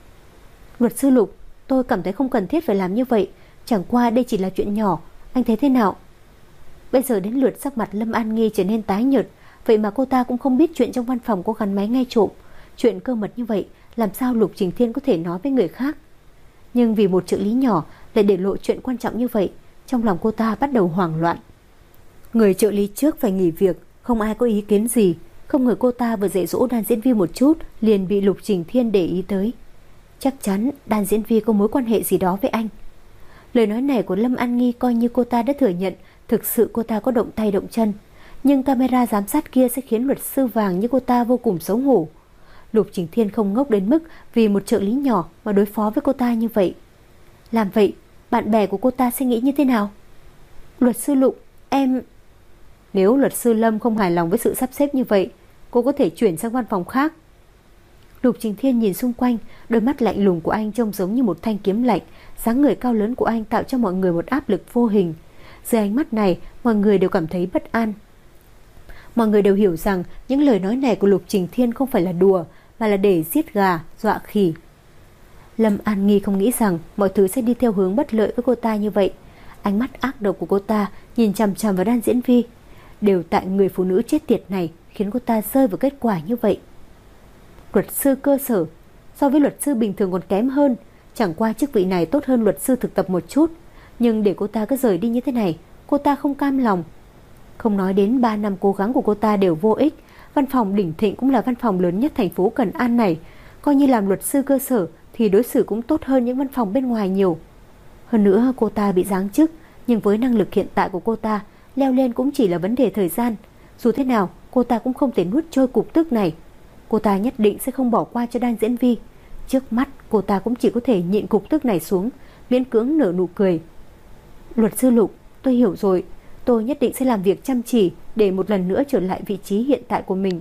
Luật sư Lục, tôi cảm thấy không cần thiết phải làm như vậy. Chẳng qua đây chỉ là chuyện nhỏ. Anh thấy thế nào? Bây giờ đến lượt sắc mặt Lâm An Nghi trở nên tái nhợt. Vậy mà cô ta cũng không biết chuyện trong văn phòng có gắn máy nghe trộm. Chuyện cơ mật như vậy, làm sao Lục Trình Thiên có thể nói với người khác? Nhưng vì một trợ lý nhỏ lại để lộ chuyện quan trọng như vậy, trong lòng cô ta bắt đầu hoảng loạn. Người trợ lý trước phải nghỉ việc, không ai có ý kiến gì. Không ngờ cô ta vừa dạy dỗ đan diễn viên một chút, liền bị Lục Trình Thiên để ý tới. Chắc chắn đan diễn viên có mối quan hệ gì đó với anh. Lời nói này của Lâm An Nghi coi như cô ta đã thừa nhận thực sự cô ta có động tay động chân. Nhưng camera giám sát kia sẽ khiến luật sư vàng như cô ta vô cùng xấu hổ. Lục Trình Thiên không ngốc đến mức vì một trợ lý nhỏ mà đối phó với cô ta như vậy. Làm vậy, bạn bè của cô ta sẽ nghĩ như thế nào? Luật sư Lục, em... Nếu luật sư Lâm không hài lòng với sự sắp xếp như vậy, cô có thể chuyển sang văn phòng khác. Lục Trình Thiên nhìn xung quanh, đôi mắt lạnh lùng của anh trông giống như một thanh kiếm lạnh. Dáng người cao lớn của anh tạo cho mọi người một áp lực vô hình. Dưới ánh mắt này, mọi người đều cảm thấy bất an. Mọi người đều hiểu rằng những lời nói này của Lục Trình Thiên không phải là đùa, mà là để giết gà, dọa khỉ. Lâm An Nghi không nghĩ rằng mọi thứ sẽ đi theo hướng bất lợi với cô ta như vậy. Ánh mắt ác độc của cô ta nhìn chằm chằm vào Đan Diễn Vi. Đều tại người phụ nữ chết tiệt này khiến cô ta rơi vào kết quả như vậy. Luật sư cơ sở so với luật sư bình thường còn kém hơn. Chẳng qua chức vị này tốt hơn luật sư thực tập một chút, nhưng để cô ta cứ rời đi như thế này, cô ta không cam lòng. Không nói đến ba năm cố gắng của cô ta đều vô ích. Văn phòng Đỉnh Thịnh cũng là văn phòng lớn nhất thành phố Cần An này. Coi như làm luật sư cơ sở thì đối xử cũng tốt hơn những văn phòng bên ngoài nhiều. Hơn nữa cô ta bị giáng chức, nhưng với năng lực hiện tại của cô ta, leo lên cũng chỉ là vấn đề thời gian. Dù thế nào cô ta cũng không thể nuốt trôi cục tức này. Cô ta nhất định sẽ không bỏ qua cho Đan Diễn Vi. Trước mắt cô ta cũng chỉ có thể nhịn cục tức này xuống, miễn cưỡng nở nụ cười. Luật sư Lục, tôi hiểu rồi. Tôi nhất định sẽ làm việc chăm chỉ để một lần nữa trở lại vị trí hiện tại của mình.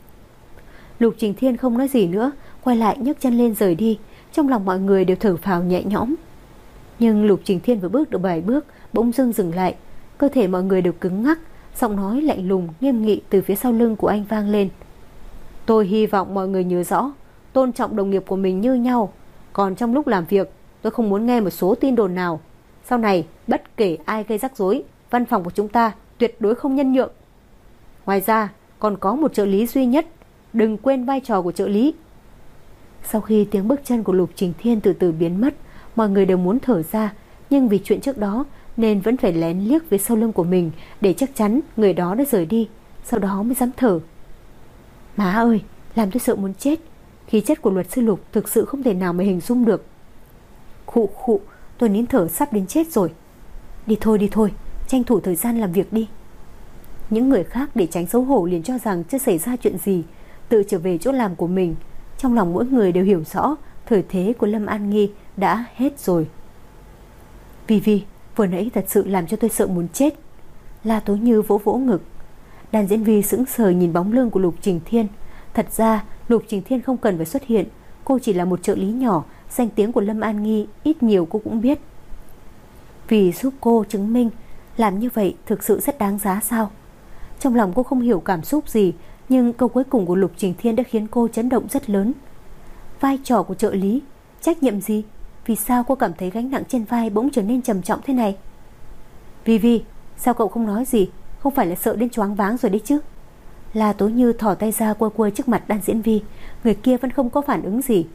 Lục Trình Thiên không nói gì nữa, quay lại nhấc chân lên rời đi. Trong lòng mọi người đều thở phào nhẹ nhõm. Nhưng Lục Trình Thiên vừa bước được vài bước, bỗng dưng dừng lại. Cơ thể mọi người đều cứng ngắc, giọng nói lạnh lùng nghiêm nghị từ phía sau lưng của anh vang lên. Tôi hy vọng mọi người nhớ rõ, tôn trọng đồng nghiệp của mình như nhau. Còn trong lúc làm việc, tôi không muốn nghe một số tin đồn nào. Sau này, bất kể ai gây rắc rối, văn phòng của chúng ta tuyệt đối không nhân nhượng. Ngoài ra, còn có một trợ lý duy nhất. Đừng quên vai trò của trợ lý. Sau khi tiếng bước chân của Lục Trình Thiên từ từ biến mất, mọi người đều muốn thở ra, nhưng vì chuyện trước đó nên vẫn phải lén liếc phía sau lưng của mình để chắc chắn người đó đã rời đi, sau đó mới dám thở. Má ơi, làm tôi sợ muốn chết. Khí chất của luật sư Lục thực sự không thể nào mà hình dung được. Khụ khụ, tôi nín thở sắp đến chết rồi. Đi thôi đi thôi, tranh thủ thời gian làm việc đi. Những người khác để tránh xấu hổ liền cho rằng chưa xảy ra chuyện gì, tự trở về chỗ làm của mình. Trong lòng mỗi người đều hiểu rõ thời thế của Lâm An Nghi đã hết rồi. Vi Vi, vừa nãy thật sự làm cho tôi sợ muốn chết. La Tố Như vỗ vỗ ngực. Đan Diễn Vi sững sờ nhìn bóng lưng của Lục Trình Thiên. Thật ra Lục Trình Thiên không cần phải xuất hiện, cô chỉ là một trợ lý nhỏ, danh tiếng của Lâm An Nghi ít nhiều cô cũng biết. Vì giúp cô chứng minh làm như vậy thực sự rất đáng giá sao? Trong lòng cô không hiểu cảm xúc gì, nhưng câu cuối cùng của Lục Trình Thiên đã khiến cô chấn động rất lớn. Vai trò của trợ lý, trách nhiệm gì? Vì sao cô cảm thấy gánh nặng trên vai bỗng trở nên trầm trọng thế này? Vi Vi, sao cậu không nói gì? Không phải là sợ đến choáng váng rồi đấy chứ? La Tố Như thò tay ra quơ quơ trước mặt Đan Diễn Vi. Người kia vẫn không có phản ứng gì.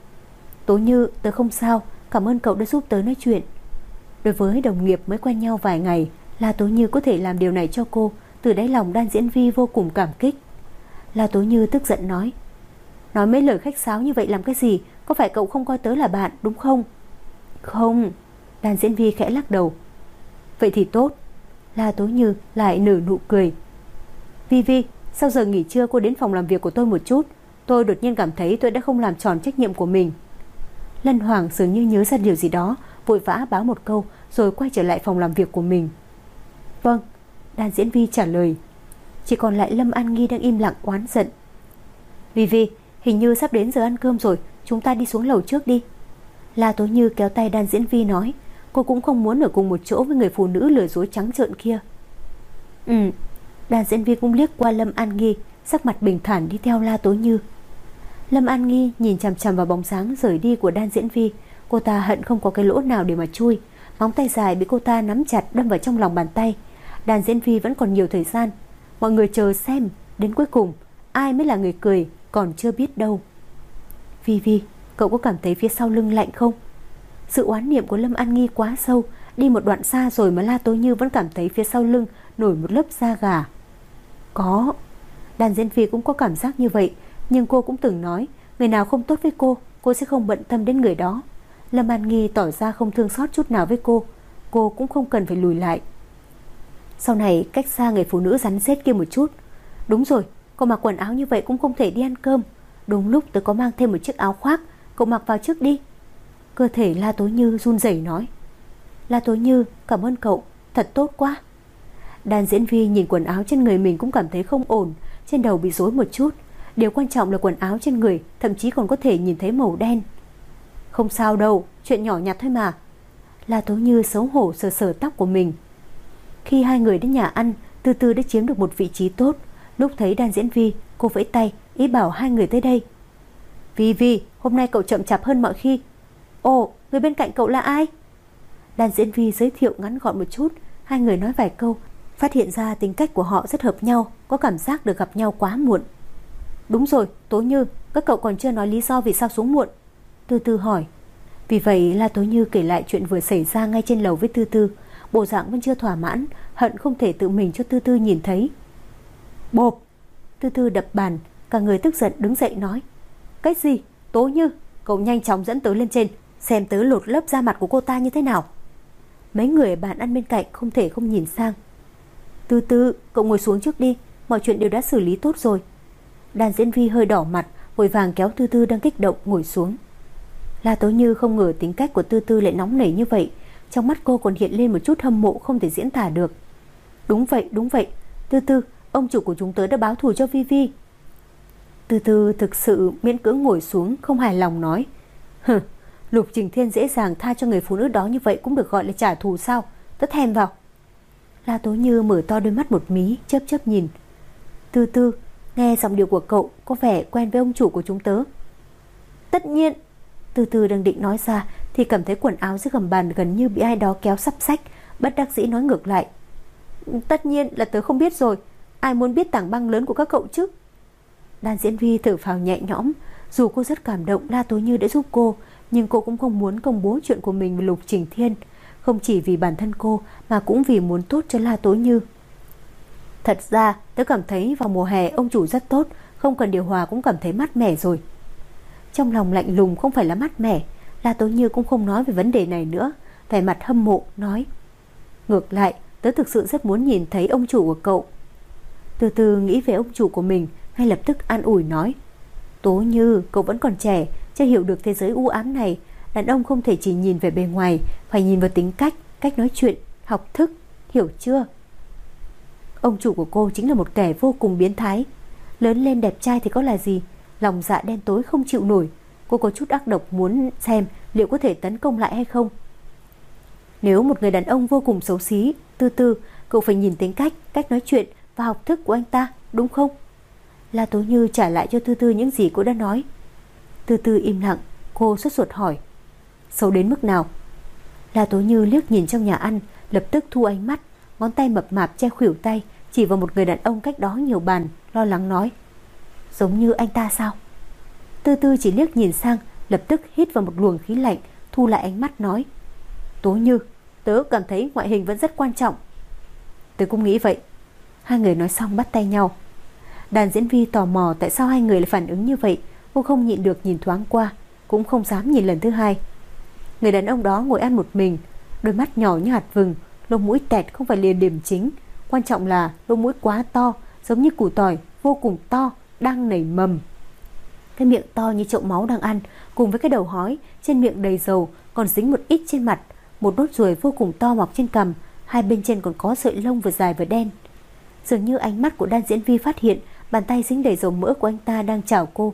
Tố Như, tớ không sao, cảm ơn cậu đã giúp tớ nói chuyện. Đối với đồng nghiệp mới quen nhau vài ngày, La Tố Như có thể làm điều này cho cô, từ đáy lòng Đan Diễn Vi vô cùng cảm kích. La Tố Như tức giận nói, nói mấy lời khách sáo như vậy làm cái gì? Có phải cậu không coi tớ là bạn đúng không? Không. Đan Diễn Vi khẽ lắc đầu. Vậy thì tốt. La Tố Như lại nở nụ cười. Vi Vi, sau giờ nghỉ trưa cô đến phòng làm việc của tôi một chút. Tôi đột nhiên cảm thấy tôi đã không làm tròn trách nhiệm của mình. Lân Hoàng dường như nhớ ra điều gì đó, vội vã báo một câu rồi quay trở lại phòng làm việc của mình. Vâng. Đan Diễn Vi trả lời. Chỉ còn lại Lâm An Nghi đang im lặng oán giận. Vi Vi, hình như sắp đến giờ ăn cơm rồi, chúng ta đi xuống lầu trước đi. La Tố Như kéo tay Đan Diễn Vi nói, cô cũng không muốn ở cùng một chỗ với người phụ nữ lừa dối trắng trợn kia. Ừ. Đan Diễn Vi cũng liếc qua Lâm An Nghi, sắc mặt bình thản đi theo La Tố Như. Lâm An Nghi nhìn chằm chằm vào bóng dáng rời đi của Đan Diễn Vi. Cô ta hận không có cái lỗ nào để mà chui. Móng tay dài bị cô ta nắm chặt đâm vào trong lòng bàn tay. Đan Diễn Vi vẫn còn nhiều thời gian. Mọi người chờ xem, đến cuối cùng ai mới là người cười còn chưa biết đâu. Vi Vi, cậu có cảm thấy phía sau lưng lạnh không? Sự oán niệm của Lâm An Nghi quá sâu, đi một đoạn xa rồi mà La Tố Như vẫn cảm thấy phía sau lưng nổi một lớp da gà. Có. Đan Diễn Vi cũng có cảm giác như vậy, nhưng cô cũng từng nói, người nào không tốt với cô, cô sẽ không bận tâm đến người đó. Lâm An Nghi tỏ ra không thương xót chút nào với cô, cô cũng không cần phải lùi lại. Sau này cách xa người phụ nữ rắn rết kia một chút. Đúng rồi, cậu mặc quần áo như vậy cũng không thể đi ăn cơm. Đúng lúc tớ có mang thêm một chiếc áo khoác, cậu mặc vào trước đi. Cơ thể La Tố Như run rẩy nói. La Tố Như, cảm ơn cậu, thật tốt quá. Đan Diễn Vi nhìn quần áo trên người mình cũng cảm thấy không ổn, trên đầu bị rối một chút. Điều quan trọng là quần áo trên người thậm chí còn có thể nhìn thấy màu đen. Không sao đâu, chuyện nhỏ nhặt thôi mà. La Tố Như xấu hổ sờ sờ tóc của mình. Khi hai người đến nhà ăn, Tư Tư đã chiếm được một vị trí tốt. Lúc thấy Đan Diễn Vi, cô vẫy tay ý bảo hai người tới đây. Vi Vi, hôm nay cậu chậm chạp hơn mọi khi. Ồ, người bên cạnh cậu là ai? Đan Diễn Vi giới thiệu ngắn gọn một chút. Hai người nói vài câu, phát hiện ra tính cách của họ rất hợp nhau, có cảm giác được gặp nhau quá muộn. Đúng rồi, Tố Như, các cậu còn chưa nói lý do vì sao xuống muộn. Tư Tư hỏi. Vì vậy La Tố Như kể lại chuyện vừa xảy ra ngay trên lầu với Tư Tư. Bộ dạng vẫn chưa thỏa mãn, hận không thể tự mình cho Tư Tư nhìn thấy. Bộp! Tư Tư đập bàn, cả người tức giận đứng dậy nói. Cái gì? Tố Như, cậu nhanh chóng dẫn tớ lên trên, xem tớ lột lớp da mặt của cô ta như thế nào. Mấy người ở bàn ăn bên cạnh không thể không nhìn sang. Tư Tư, cậu ngồi xuống trước đi, mọi chuyện đều đã xử lý tốt rồi. Đan Diễn Vi hơi đỏ mặt, vội vàng kéo Tư Tư đang kích động ngồi xuống. La Tố Như không ngờ tính cách của Tư Tư lại nóng nảy như vậy. Trong mắt cô còn hiện lên một chút hâm mộ không thể diễn tả được. Đúng vậy, đúng vậy, Tư Tư, ông chủ của chúng tớ đã báo thù cho Vi Vi. Tư Tư thực sự miễn cưỡng ngồi xuống, không hài lòng nói. Hừ, Lục Trình Thiên dễ dàng tha cho người phụ nữ đó như vậy cũng được gọi là trả thù sao? Tớ thèm vào. La Tố Như mở to đôi mắt một mí, chớp chớp nhìn. Tư Tư, nghe giọng điệu của cậu có vẻ quen với ông chủ của chúng tớ. Tất nhiên. Tư Tư đang định nói ra thì cảm thấy quần áo dưới gầm bàn gần như bị ai đó kéo sắp xách, bất đắc dĩ nói ngược lại. Tất nhiên là tớ không biết rồi, ai muốn biết tảng băng lớn của các cậu chứ? Đan Diễn Vi thở phào nhẹ nhõm. Dù cô rất cảm động La Tố Như đã giúp cô, nhưng cô cũng không muốn công bố chuyện của mình với Lục Trình Thiên, không chỉ vì bản thân cô mà cũng vì muốn tốt cho La Tố Như. Thật ra tớ cảm thấy vào mùa hè ông chủ rất tốt, không cần điều hòa cũng cảm thấy mát mẻ rồi. Trong lòng lạnh lùng không phải là mát mẻ. La Tố Như cũng không nói về vấn đề này nữa, vẻ mặt hâm mộ nói. Ngược lại, tớ thực sự rất muốn nhìn thấy ông chủ của cậu. Từ từ nghĩ về ông chủ của mình, ngay lập tức an ủi nói. Tố Như, cậu vẫn còn trẻ, chưa hiểu được thế giới u ám này. Đàn ông không thể chỉ nhìn về bề ngoài, phải nhìn vào tính cách, cách nói chuyện, học thức, hiểu chưa? Ông chủ của cô chính là một kẻ vô cùng biến thái. Lớn lên đẹp trai thì có là gì, lòng dạ đen tối không chịu nổi. Cô có chút ác độc muốn xem liệu có thể tấn công lại hay không. Nếu một người đàn ông vô cùng xấu xí, Tư Tư, cậu phải nhìn tính cách, cách nói chuyện và học thức của anh ta, đúng không? La Tố Như trả lại cho Tư Tư những gì cô đã nói. Tư Tư im lặng, cô sốt ruột hỏi. Xấu đến mức nào? La Tố Như liếc nhìn trong nhà ăn, lập tức thu ánh mắt, ngón tay mập mạp che khuỷu tay, chỉ vào một người đàn ông cách đó nhiều bàn, lo lắng nói. Giống như anh ta sao? Tư Tư chỉ liếc nhìn sang, lập tức hít vào một luồng khí lạnh, thu lại ánh mắt nói. Tố Như, tớ cảm thấy ngoại hình vẫn rất quan trọng. Tớ cũng nghĩ vậy. Hai người nói xong bắt tay nhau. Đàn Diễn Vi tò mò tại sao hai người lại phản ứng như vậy. Cô không nhịn được nhìn thoáng qua, cũng không dám nhìn lần thứ hai. Người đàn ông đó ngồi ăn một mình, đôi mắt nhỏ như hạt vừng, lông mũi tẹt không phải là điểm chính, quan trọng là lông mũi quá to, giống như củ tỏi, vô cùng to, đang nảy mầm. Cái miệng to như chậu máu đang ăn, cùng với cái đầu hói, trên miệng đầy dầu, còn dính một ít trên mặt, một nốt ruồi vô cùng to mọc trên cằm, hai bên trên còn có sợi lông vừa dài vừa đen. Dường như ánh mắt của Đan Diễn Vi phát hiện bàn tay dính đầy dầu mỡ của anh ta đang chào cô.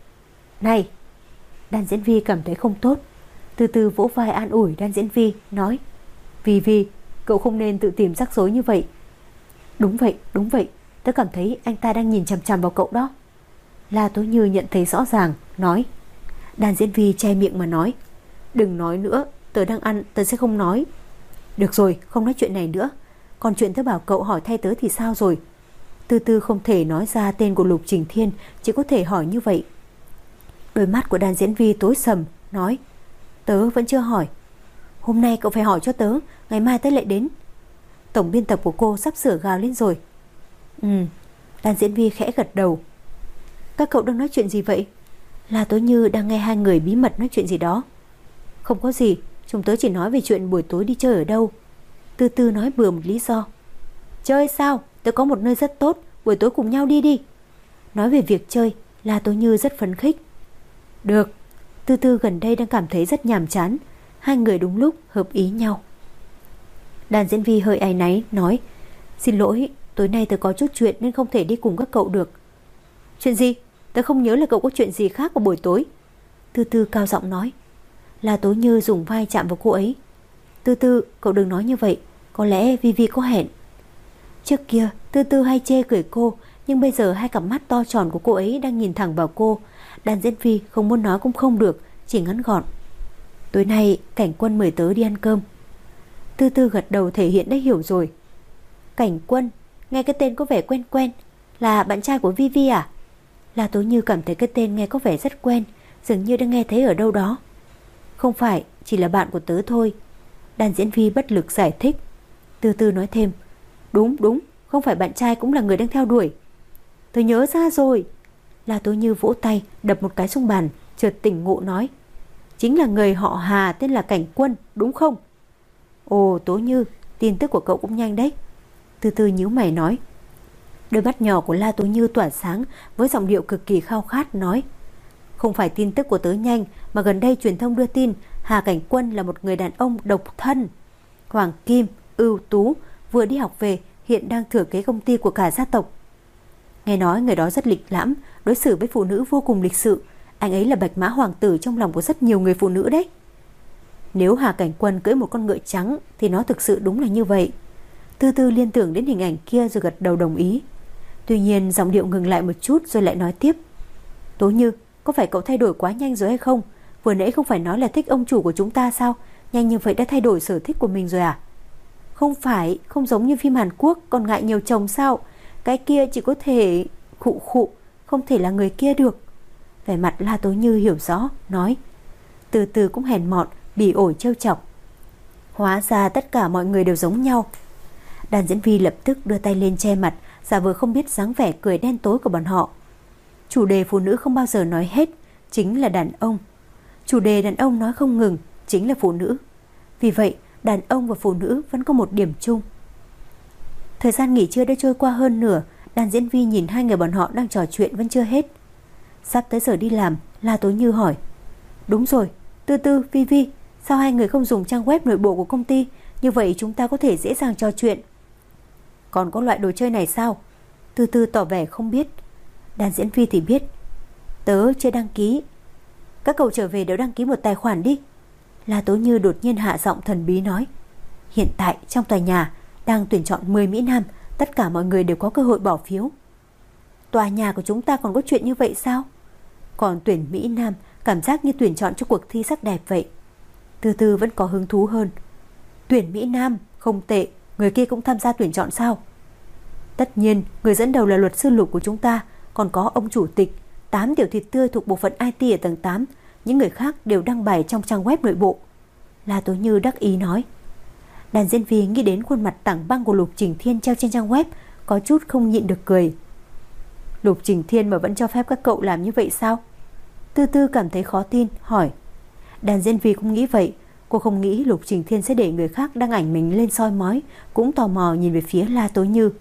Này! Đan Diễn Vi cảm thấy không tốt, từ từ vỗ vai an ủi Đan Diễn Vi, nói. Vi Vi, cậu không nên tự tìm rắc rối như vậy. Đúng vậy, đúng vậy, tớ cảm thấy anh ta đang nhìn chằm chằm vào cậu đó. La Tố Như nhận thấy rõ ràng, nói. Đan Diễn Vi che miệng mà nói. Đừng nói nữa, tớ đang ăn, tớ sẽ không nói. Được rồi, không nói chuyện này nữa. Còn chuyện tớ bảo cậu hỏi thay tớ thì sao rồi? Tư Tư không thể nói ra tên của Lục Trình Thiên, chỉ có thể hỏi như vậy. Đôi mắt của Đan Diễn Vi tối sầm, nói. Tớ vẫn chưa hỏi. Hôm nay cậu phải hỏi cho tớ, ngày mai tớ lại đến. Tổng biên tập của cô sắp sửa gào lên rồi. Ừ. Đan Diễn Vi khẽ gật đầu. Các cậu đang nói chuyện gì vậy? La Tố Như đang nghe hai người bí mật nói chuyện gì đó. Không có gì, chúng tớ chỉ nói về chuyện buổi tối đi chơi ở đâu. Tư Tư nói bừa một lý do. Chơi sao? Tớ có một nơi rất tốt, buổi tối cùng nhau đi đi. Nói về việc chơi, La Tố Như rất phấn khích. Được. Tư Tư gần đây đang cảm thấy rất nhàm chán. Hai người đúng lúc hợp ý nhau. Đàn Diễn Vi hơi áy náy nói. Xin lỗi, tối nay tớ có chút chuyện nên không thể đi cùng các cậu được. Chuyện gì? Tớ không nhớ là cậu có chuyện gì khác vào buổi tối. Tư Tư cao giọng nói. La Tố Như dùng vai chạm vào cô ấy. Tư Tư, cậu đừng nói như vậy. Có lẽ Vivi có hẹn. Trước kia Tư Tư hay chê cười cô, nhưng bây giờ hai cặp mắt to tròn của cô ấy đang nhìn thẳng vào cô. Đàn diễn viên không muốn nói cũng không được, chỉ ngắn gọn: tối nay Cảnh Quân mời tớ đi ăn cơm. Tư Tư gật đầu thể hiện đã hiểu rồi. Cảnh Quân, nghe cái tên có vẻ quen quen. Là bạn trai của Vivi à? La Tố Như cảm thấy cái tên nghe có vẻ rất quen, dường như đã nghe thấy ở đâu đó. Không phải, chỉ là bạn của tớ thôi. Đàn diễn viên bất lực giải thích. Tư Tư nói thêm: Đúng đúng, không phải bạn trai cũng là người đang theo đuổi. Tớ nhớ ra rồi. La Tố Như vỗ tay đập một cái xuống bàn, chợt tỉnh ngộ nói: Chính là người họ Hà tên là Cảnh Quân, đúng không? Ồ Tố Như, tin tức của cậu cũng nhanh đấy. Tư Tư nhíu mày nói. Đôi mắt nhỏ của La Tố Như tỏa sáng với giọng điệu cực kỳ khao khát nói: Không phải tin tức của tớ nhanh, mà gần đây truyền thông đưa tin Hà Cảnh Quân là một người đàn ông độc thân, hoàng kim, ưu tú, vừa đi học về, hiện đang thừa kế công ty của cả gia tộc. Nghe nói người đó rất lịch lãm, đối xử với phụ nữ vô cùng lịch sự. Anh ấy là bạch mã hoàng tử trong lòng của rất nhiều người phụ nữ đấy. Nếu Hà Cảnh Quân cưỡi một con ngựa trắng thì nó thực sự đúng là như vậy. Tư Tư liên tưởng đến hình ảnh kia rồi gật đầu đồng ý. Tuy nhiên giọng điệu ngừng lại một chút rồi lại nói tiếp: Tố Như, có phải cậu thay đổi quá nhanh rồi hay không? Vừa nãy không phải nói là thích ông chủ của chúng ta sao? Nhanh như vậy đã thay đổi sở thích của mình rồi à? Không phải, không giống như phim Hàn Quốc còn ngại nhiều chồng sao? Cái kia chỉ có thể khụ khụ, không thể là người kia được. Vẻ mặt La Tố Như hiểu rõ, nói. Từ từ cũng hèn mọn, bỉ ổi trêu chọc. Hóa ra tất cả mọi người đều giống nhau. Đàn diễn viên lập tức đưa tay lên che mặt, giả vờ không biết dáng vẻ cười đen tối của bọn họ. Chủ đề phụ nữ không bao giờ nói hết, chính là đàn ông. Chủ đề đàn ông nói không ngừng, chính là phụ nữ. Vì vậy, đàn ông và phụ nữ vẫn có một điểm chung. Thời gian nghỉ trưa đã trôi qua hơn nửa, đàn diễn viên nhìn hai người bọn họ đang trò chuyện vẫn chưa hết. Sắp tới giờ đi làm, La Tố Như hỏi. Đúng rồi, Tư Tư, Vi Vi, sao hai người không dùng trang web nội bộ của công ty? Như vậy chúng ta có thể dễ dàng trò chuyện. Còn có loại đồ chơi này sao? Tư Tư tỏ vẻ không biết. Đàn diễn viên thì biết. Tớ chưa đăng ký. Các cậu trở về đều đăng ký một tài khoản đi. La Tố Như đột nhiên hạ giọng thần bí nói. Hiện tại trong tòa nhà đang tuyển chọn mười Mỹ Nam, tất cả mọi người đều có cơ hội bỏ phiếu. Tòa nhà của chúng ta còn có chuyện như vậy sao? Còn tuyển Mỹ Nam, cảm giác như tuyển chọn cho cuộc thi sắc đẹp vậy. Từ từ vẫn có hứng thú hơn. Tuyển Mỹ Nam, không tệ, người kia cũng tham gia tuyển chọn sao? Tất nhiên, người dẫn đầu là luật sư Lục của chúng ta, còn có ông chủ tịch, tám tiểu thịt tươi thuộc bộ phận i tê ở tầng tám, những người khác đều đăng bài trong trang web nội bộ. La Tố Như đắc ý nói. Đàn diễn viên nghĩ đến khuôn mặt tảng băng của Lục Trình Thiên treo trên trang web, có chút không nhịn được cười. Lục Trình Thiên mà vẫn cho phép các cậu làm như vậy sao? Tư Tư cảm thấy khó tin, hỏi. Đàn diễn viên cũng nghĩ vậy. Cô không nghĩ Lục Trình Thiên sẽ để người khác đăng ảnh mình lên soi mói, cũng tò mò nhìn về phía La Tố Như.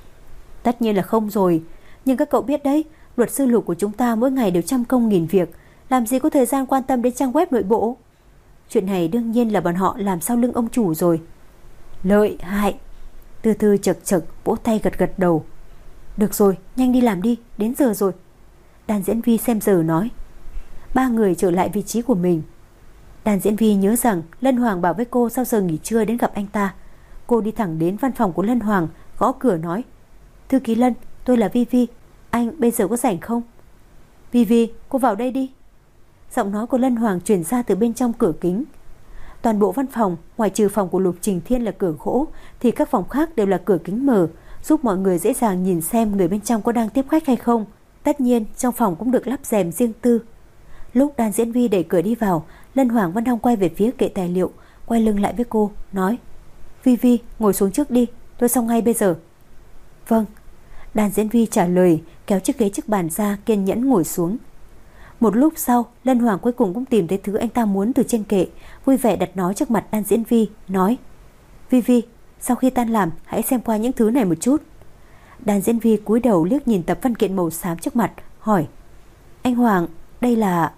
Tất nhiên là không rồi. Nhưng các cậu biết đấy, luật sư Lục của chúng ta mỗi ngày đều trăm công nghìn việc, làm gì có thời gian quan tâm đến trang web nội bộ. Chuyện này đương nhiên là bọn họ làm sau lưng ông chủ rồi. Lợi hại. Tư Tư chật chật vỗ tay gật gật đầu. Được rồi, nhanh đi làm đi, đến giờ rồi. Đàn diễn viên xem giờ nói. Ba người trở lại vị trí của mình. Đàn diễn viên nhớ rằng Lân Hoàng bảo với cô sau giờ nghỉ trưa đến gặp anh ta. Cô đi thẳng đến văn phòng của Lân Hoàng, gõ cửa nói. Thư ký Lân, tôi là Vi Vi, anh bây giờ có rảnh không? Vi Vi, cô vào đây đi. Giọng nói của Lân Hoàng truyền ra từ bên trong cửa kính. Toàn bộ văn phòng, ngoài trừ phòng của Lục Trình Thiên là cửa gỗ, thì các phòng khác đều là cửa kính mở, giúp mọi người dễ dàng nhìn xem người bên trong có đang tiếp khách hay không. Tất nhiên trong phòng cũng được lắp rèm riêng tư. Lúc đàn diễn viên đẩy cửa đi vào, Lân Hoàng vẫn đang quay về phía kệ tài liệu, quay lưng lại với cô, nói. Vi Vi, ngồi xuống trước đi, tôi xong ngay bây giờ. Vâng. Đàn diễn viên trả lời, kéo chiếc ghế trước bàn ra, kiên nhẫn ngồi xuống. Một lúc sau, Lân Hoàng cuối cùng cũng tìm thấy thứ anh ta muốn từ trên kệ, vui vẻ đặt nó trước mặt đàn diễn viên, nói. Vi Vi, sau khi tan làm, hãy xem qua những thứ này một chút. Đàn diễn viên cúi đầu liếc nhìn tập văn kiện màu xám trước mặt, hỏi. Anh Hoàng, đây là...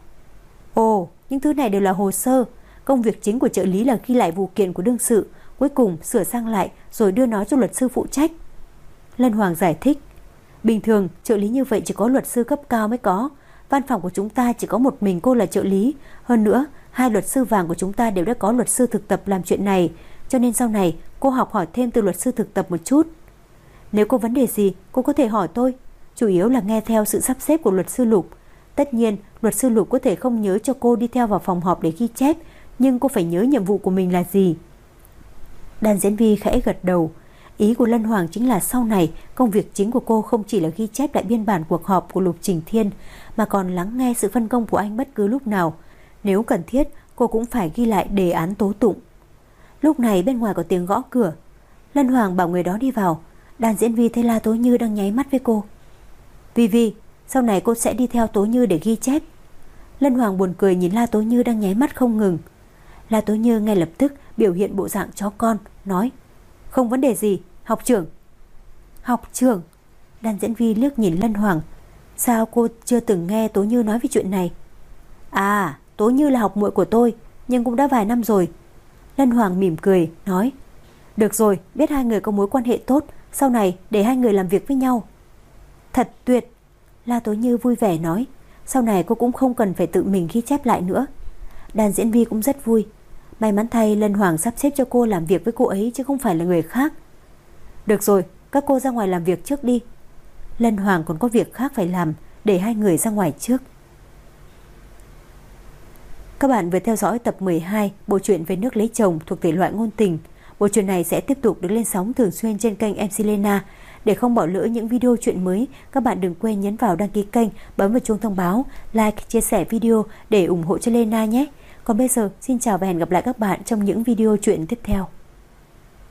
Ồ, những thứ này đều là hồ sơ. Công việc chính của trợ lý là ghi lại vụ kiện của đương sự, cuối cùng sửa sang lại rồi đưa nó cho luật sư phụ trách. Lân Hoàng giải thích. Bình thường, trợ lý như vậy chỉ có luật sư cấp cao mới có. Văn phòng của chúng ta chỉ có một mình cô là trợ lý. Hơn nữa, hai luật sư vàng của chúng ta đều đã có luật sư thực tập làm chuyện này. cho nên sau này cô học hỏi thêm từ luật sư thực tập một chút. Nếu có vấn đề gì, cô có thể hỏi tôi. Chủ yếu là nghe theo sự sắp xếp của luật sư Lục. Tất nhiên, luật sư Lục có thể không nhớ cho cô đi theo vào phòng họp để ghi chép, nhưng cô phải nhớ nhiệm vụ của mình là gì. Đan Diễn Vi khẽ gật đầu. Ý của Lân Hoàng chính là sau này công việc chính của cô không chỉ là ghi chép lại biên bản cuộc họp của Lục Trình Thiên, mà còn lắng nghe sự phân công của anh bất cứ lúc nào. Nếu cần thiết, cô cũng phải ghi lại đề án tố tụng. Lúc này bên ngoài có tiếng gõ cửa. Lân Hoàng bảo người đó đi vào. Đan Diễn Vi thấy La Tố Như đang nháy mắt với cô. Vi Vi, sau này cô sẽ đi theo Tố Như để ghi chép. Lân Hoàng buồn cười nhìn La Tố Như đang nháy mắt không ngừng. La Tố Như ngay lập tức biểu hiện bộ dạng chó con, nói: Không vấn đề gì, học trưởng. Học trưởng? Đan Diễn Vi liếc nhìn Lân Hoàng. Sao cô chưa từng nghe Tố Như nói về chuyện này? À, Tố Như là học muội của tôi, nhưng cũng đã vài năm rồi. Lân Hoàng mỉm cười, nói: Được rồi, biết hai người có mối quan hệ tốt, sau này để hai người làm việc với nhau. Thật tuyệt. La Tố Như vui vẻ nói: Sau này cô cũng không cần phải tự mình ghi chép lại nữa. Đan Diễn Vi cũng rất vui. May mắn thay Lân Hoàng sắp xếp cho cô làm việc với cô ấy chứ không phải là người khác. Được rồi, các cô ra ngoài làm việc trước đi. Lân Hoàng còn có việc khác phải làm, để hai người ra ngoài trước. Các bạn vừa theo dõi tập mười hai bộ truyện Về Nước Lấy Chồng thuộc thể loại ngôn tình. Bộ truyện này sẽ tiếp tục được lên sóng thường xuyên trên kênh em xê Lena. Để không bỏ lỡ những video truyện mới, các bạn đừng quên nhấn vào đăng ký kênh, bấm vào chuông thông báo, like, chia sẻ video để ủng hộ cho Lena nhé. Còn bây giờ, xin chào và hẹn gặp lại các bạn trong những video truyện tiếp theo.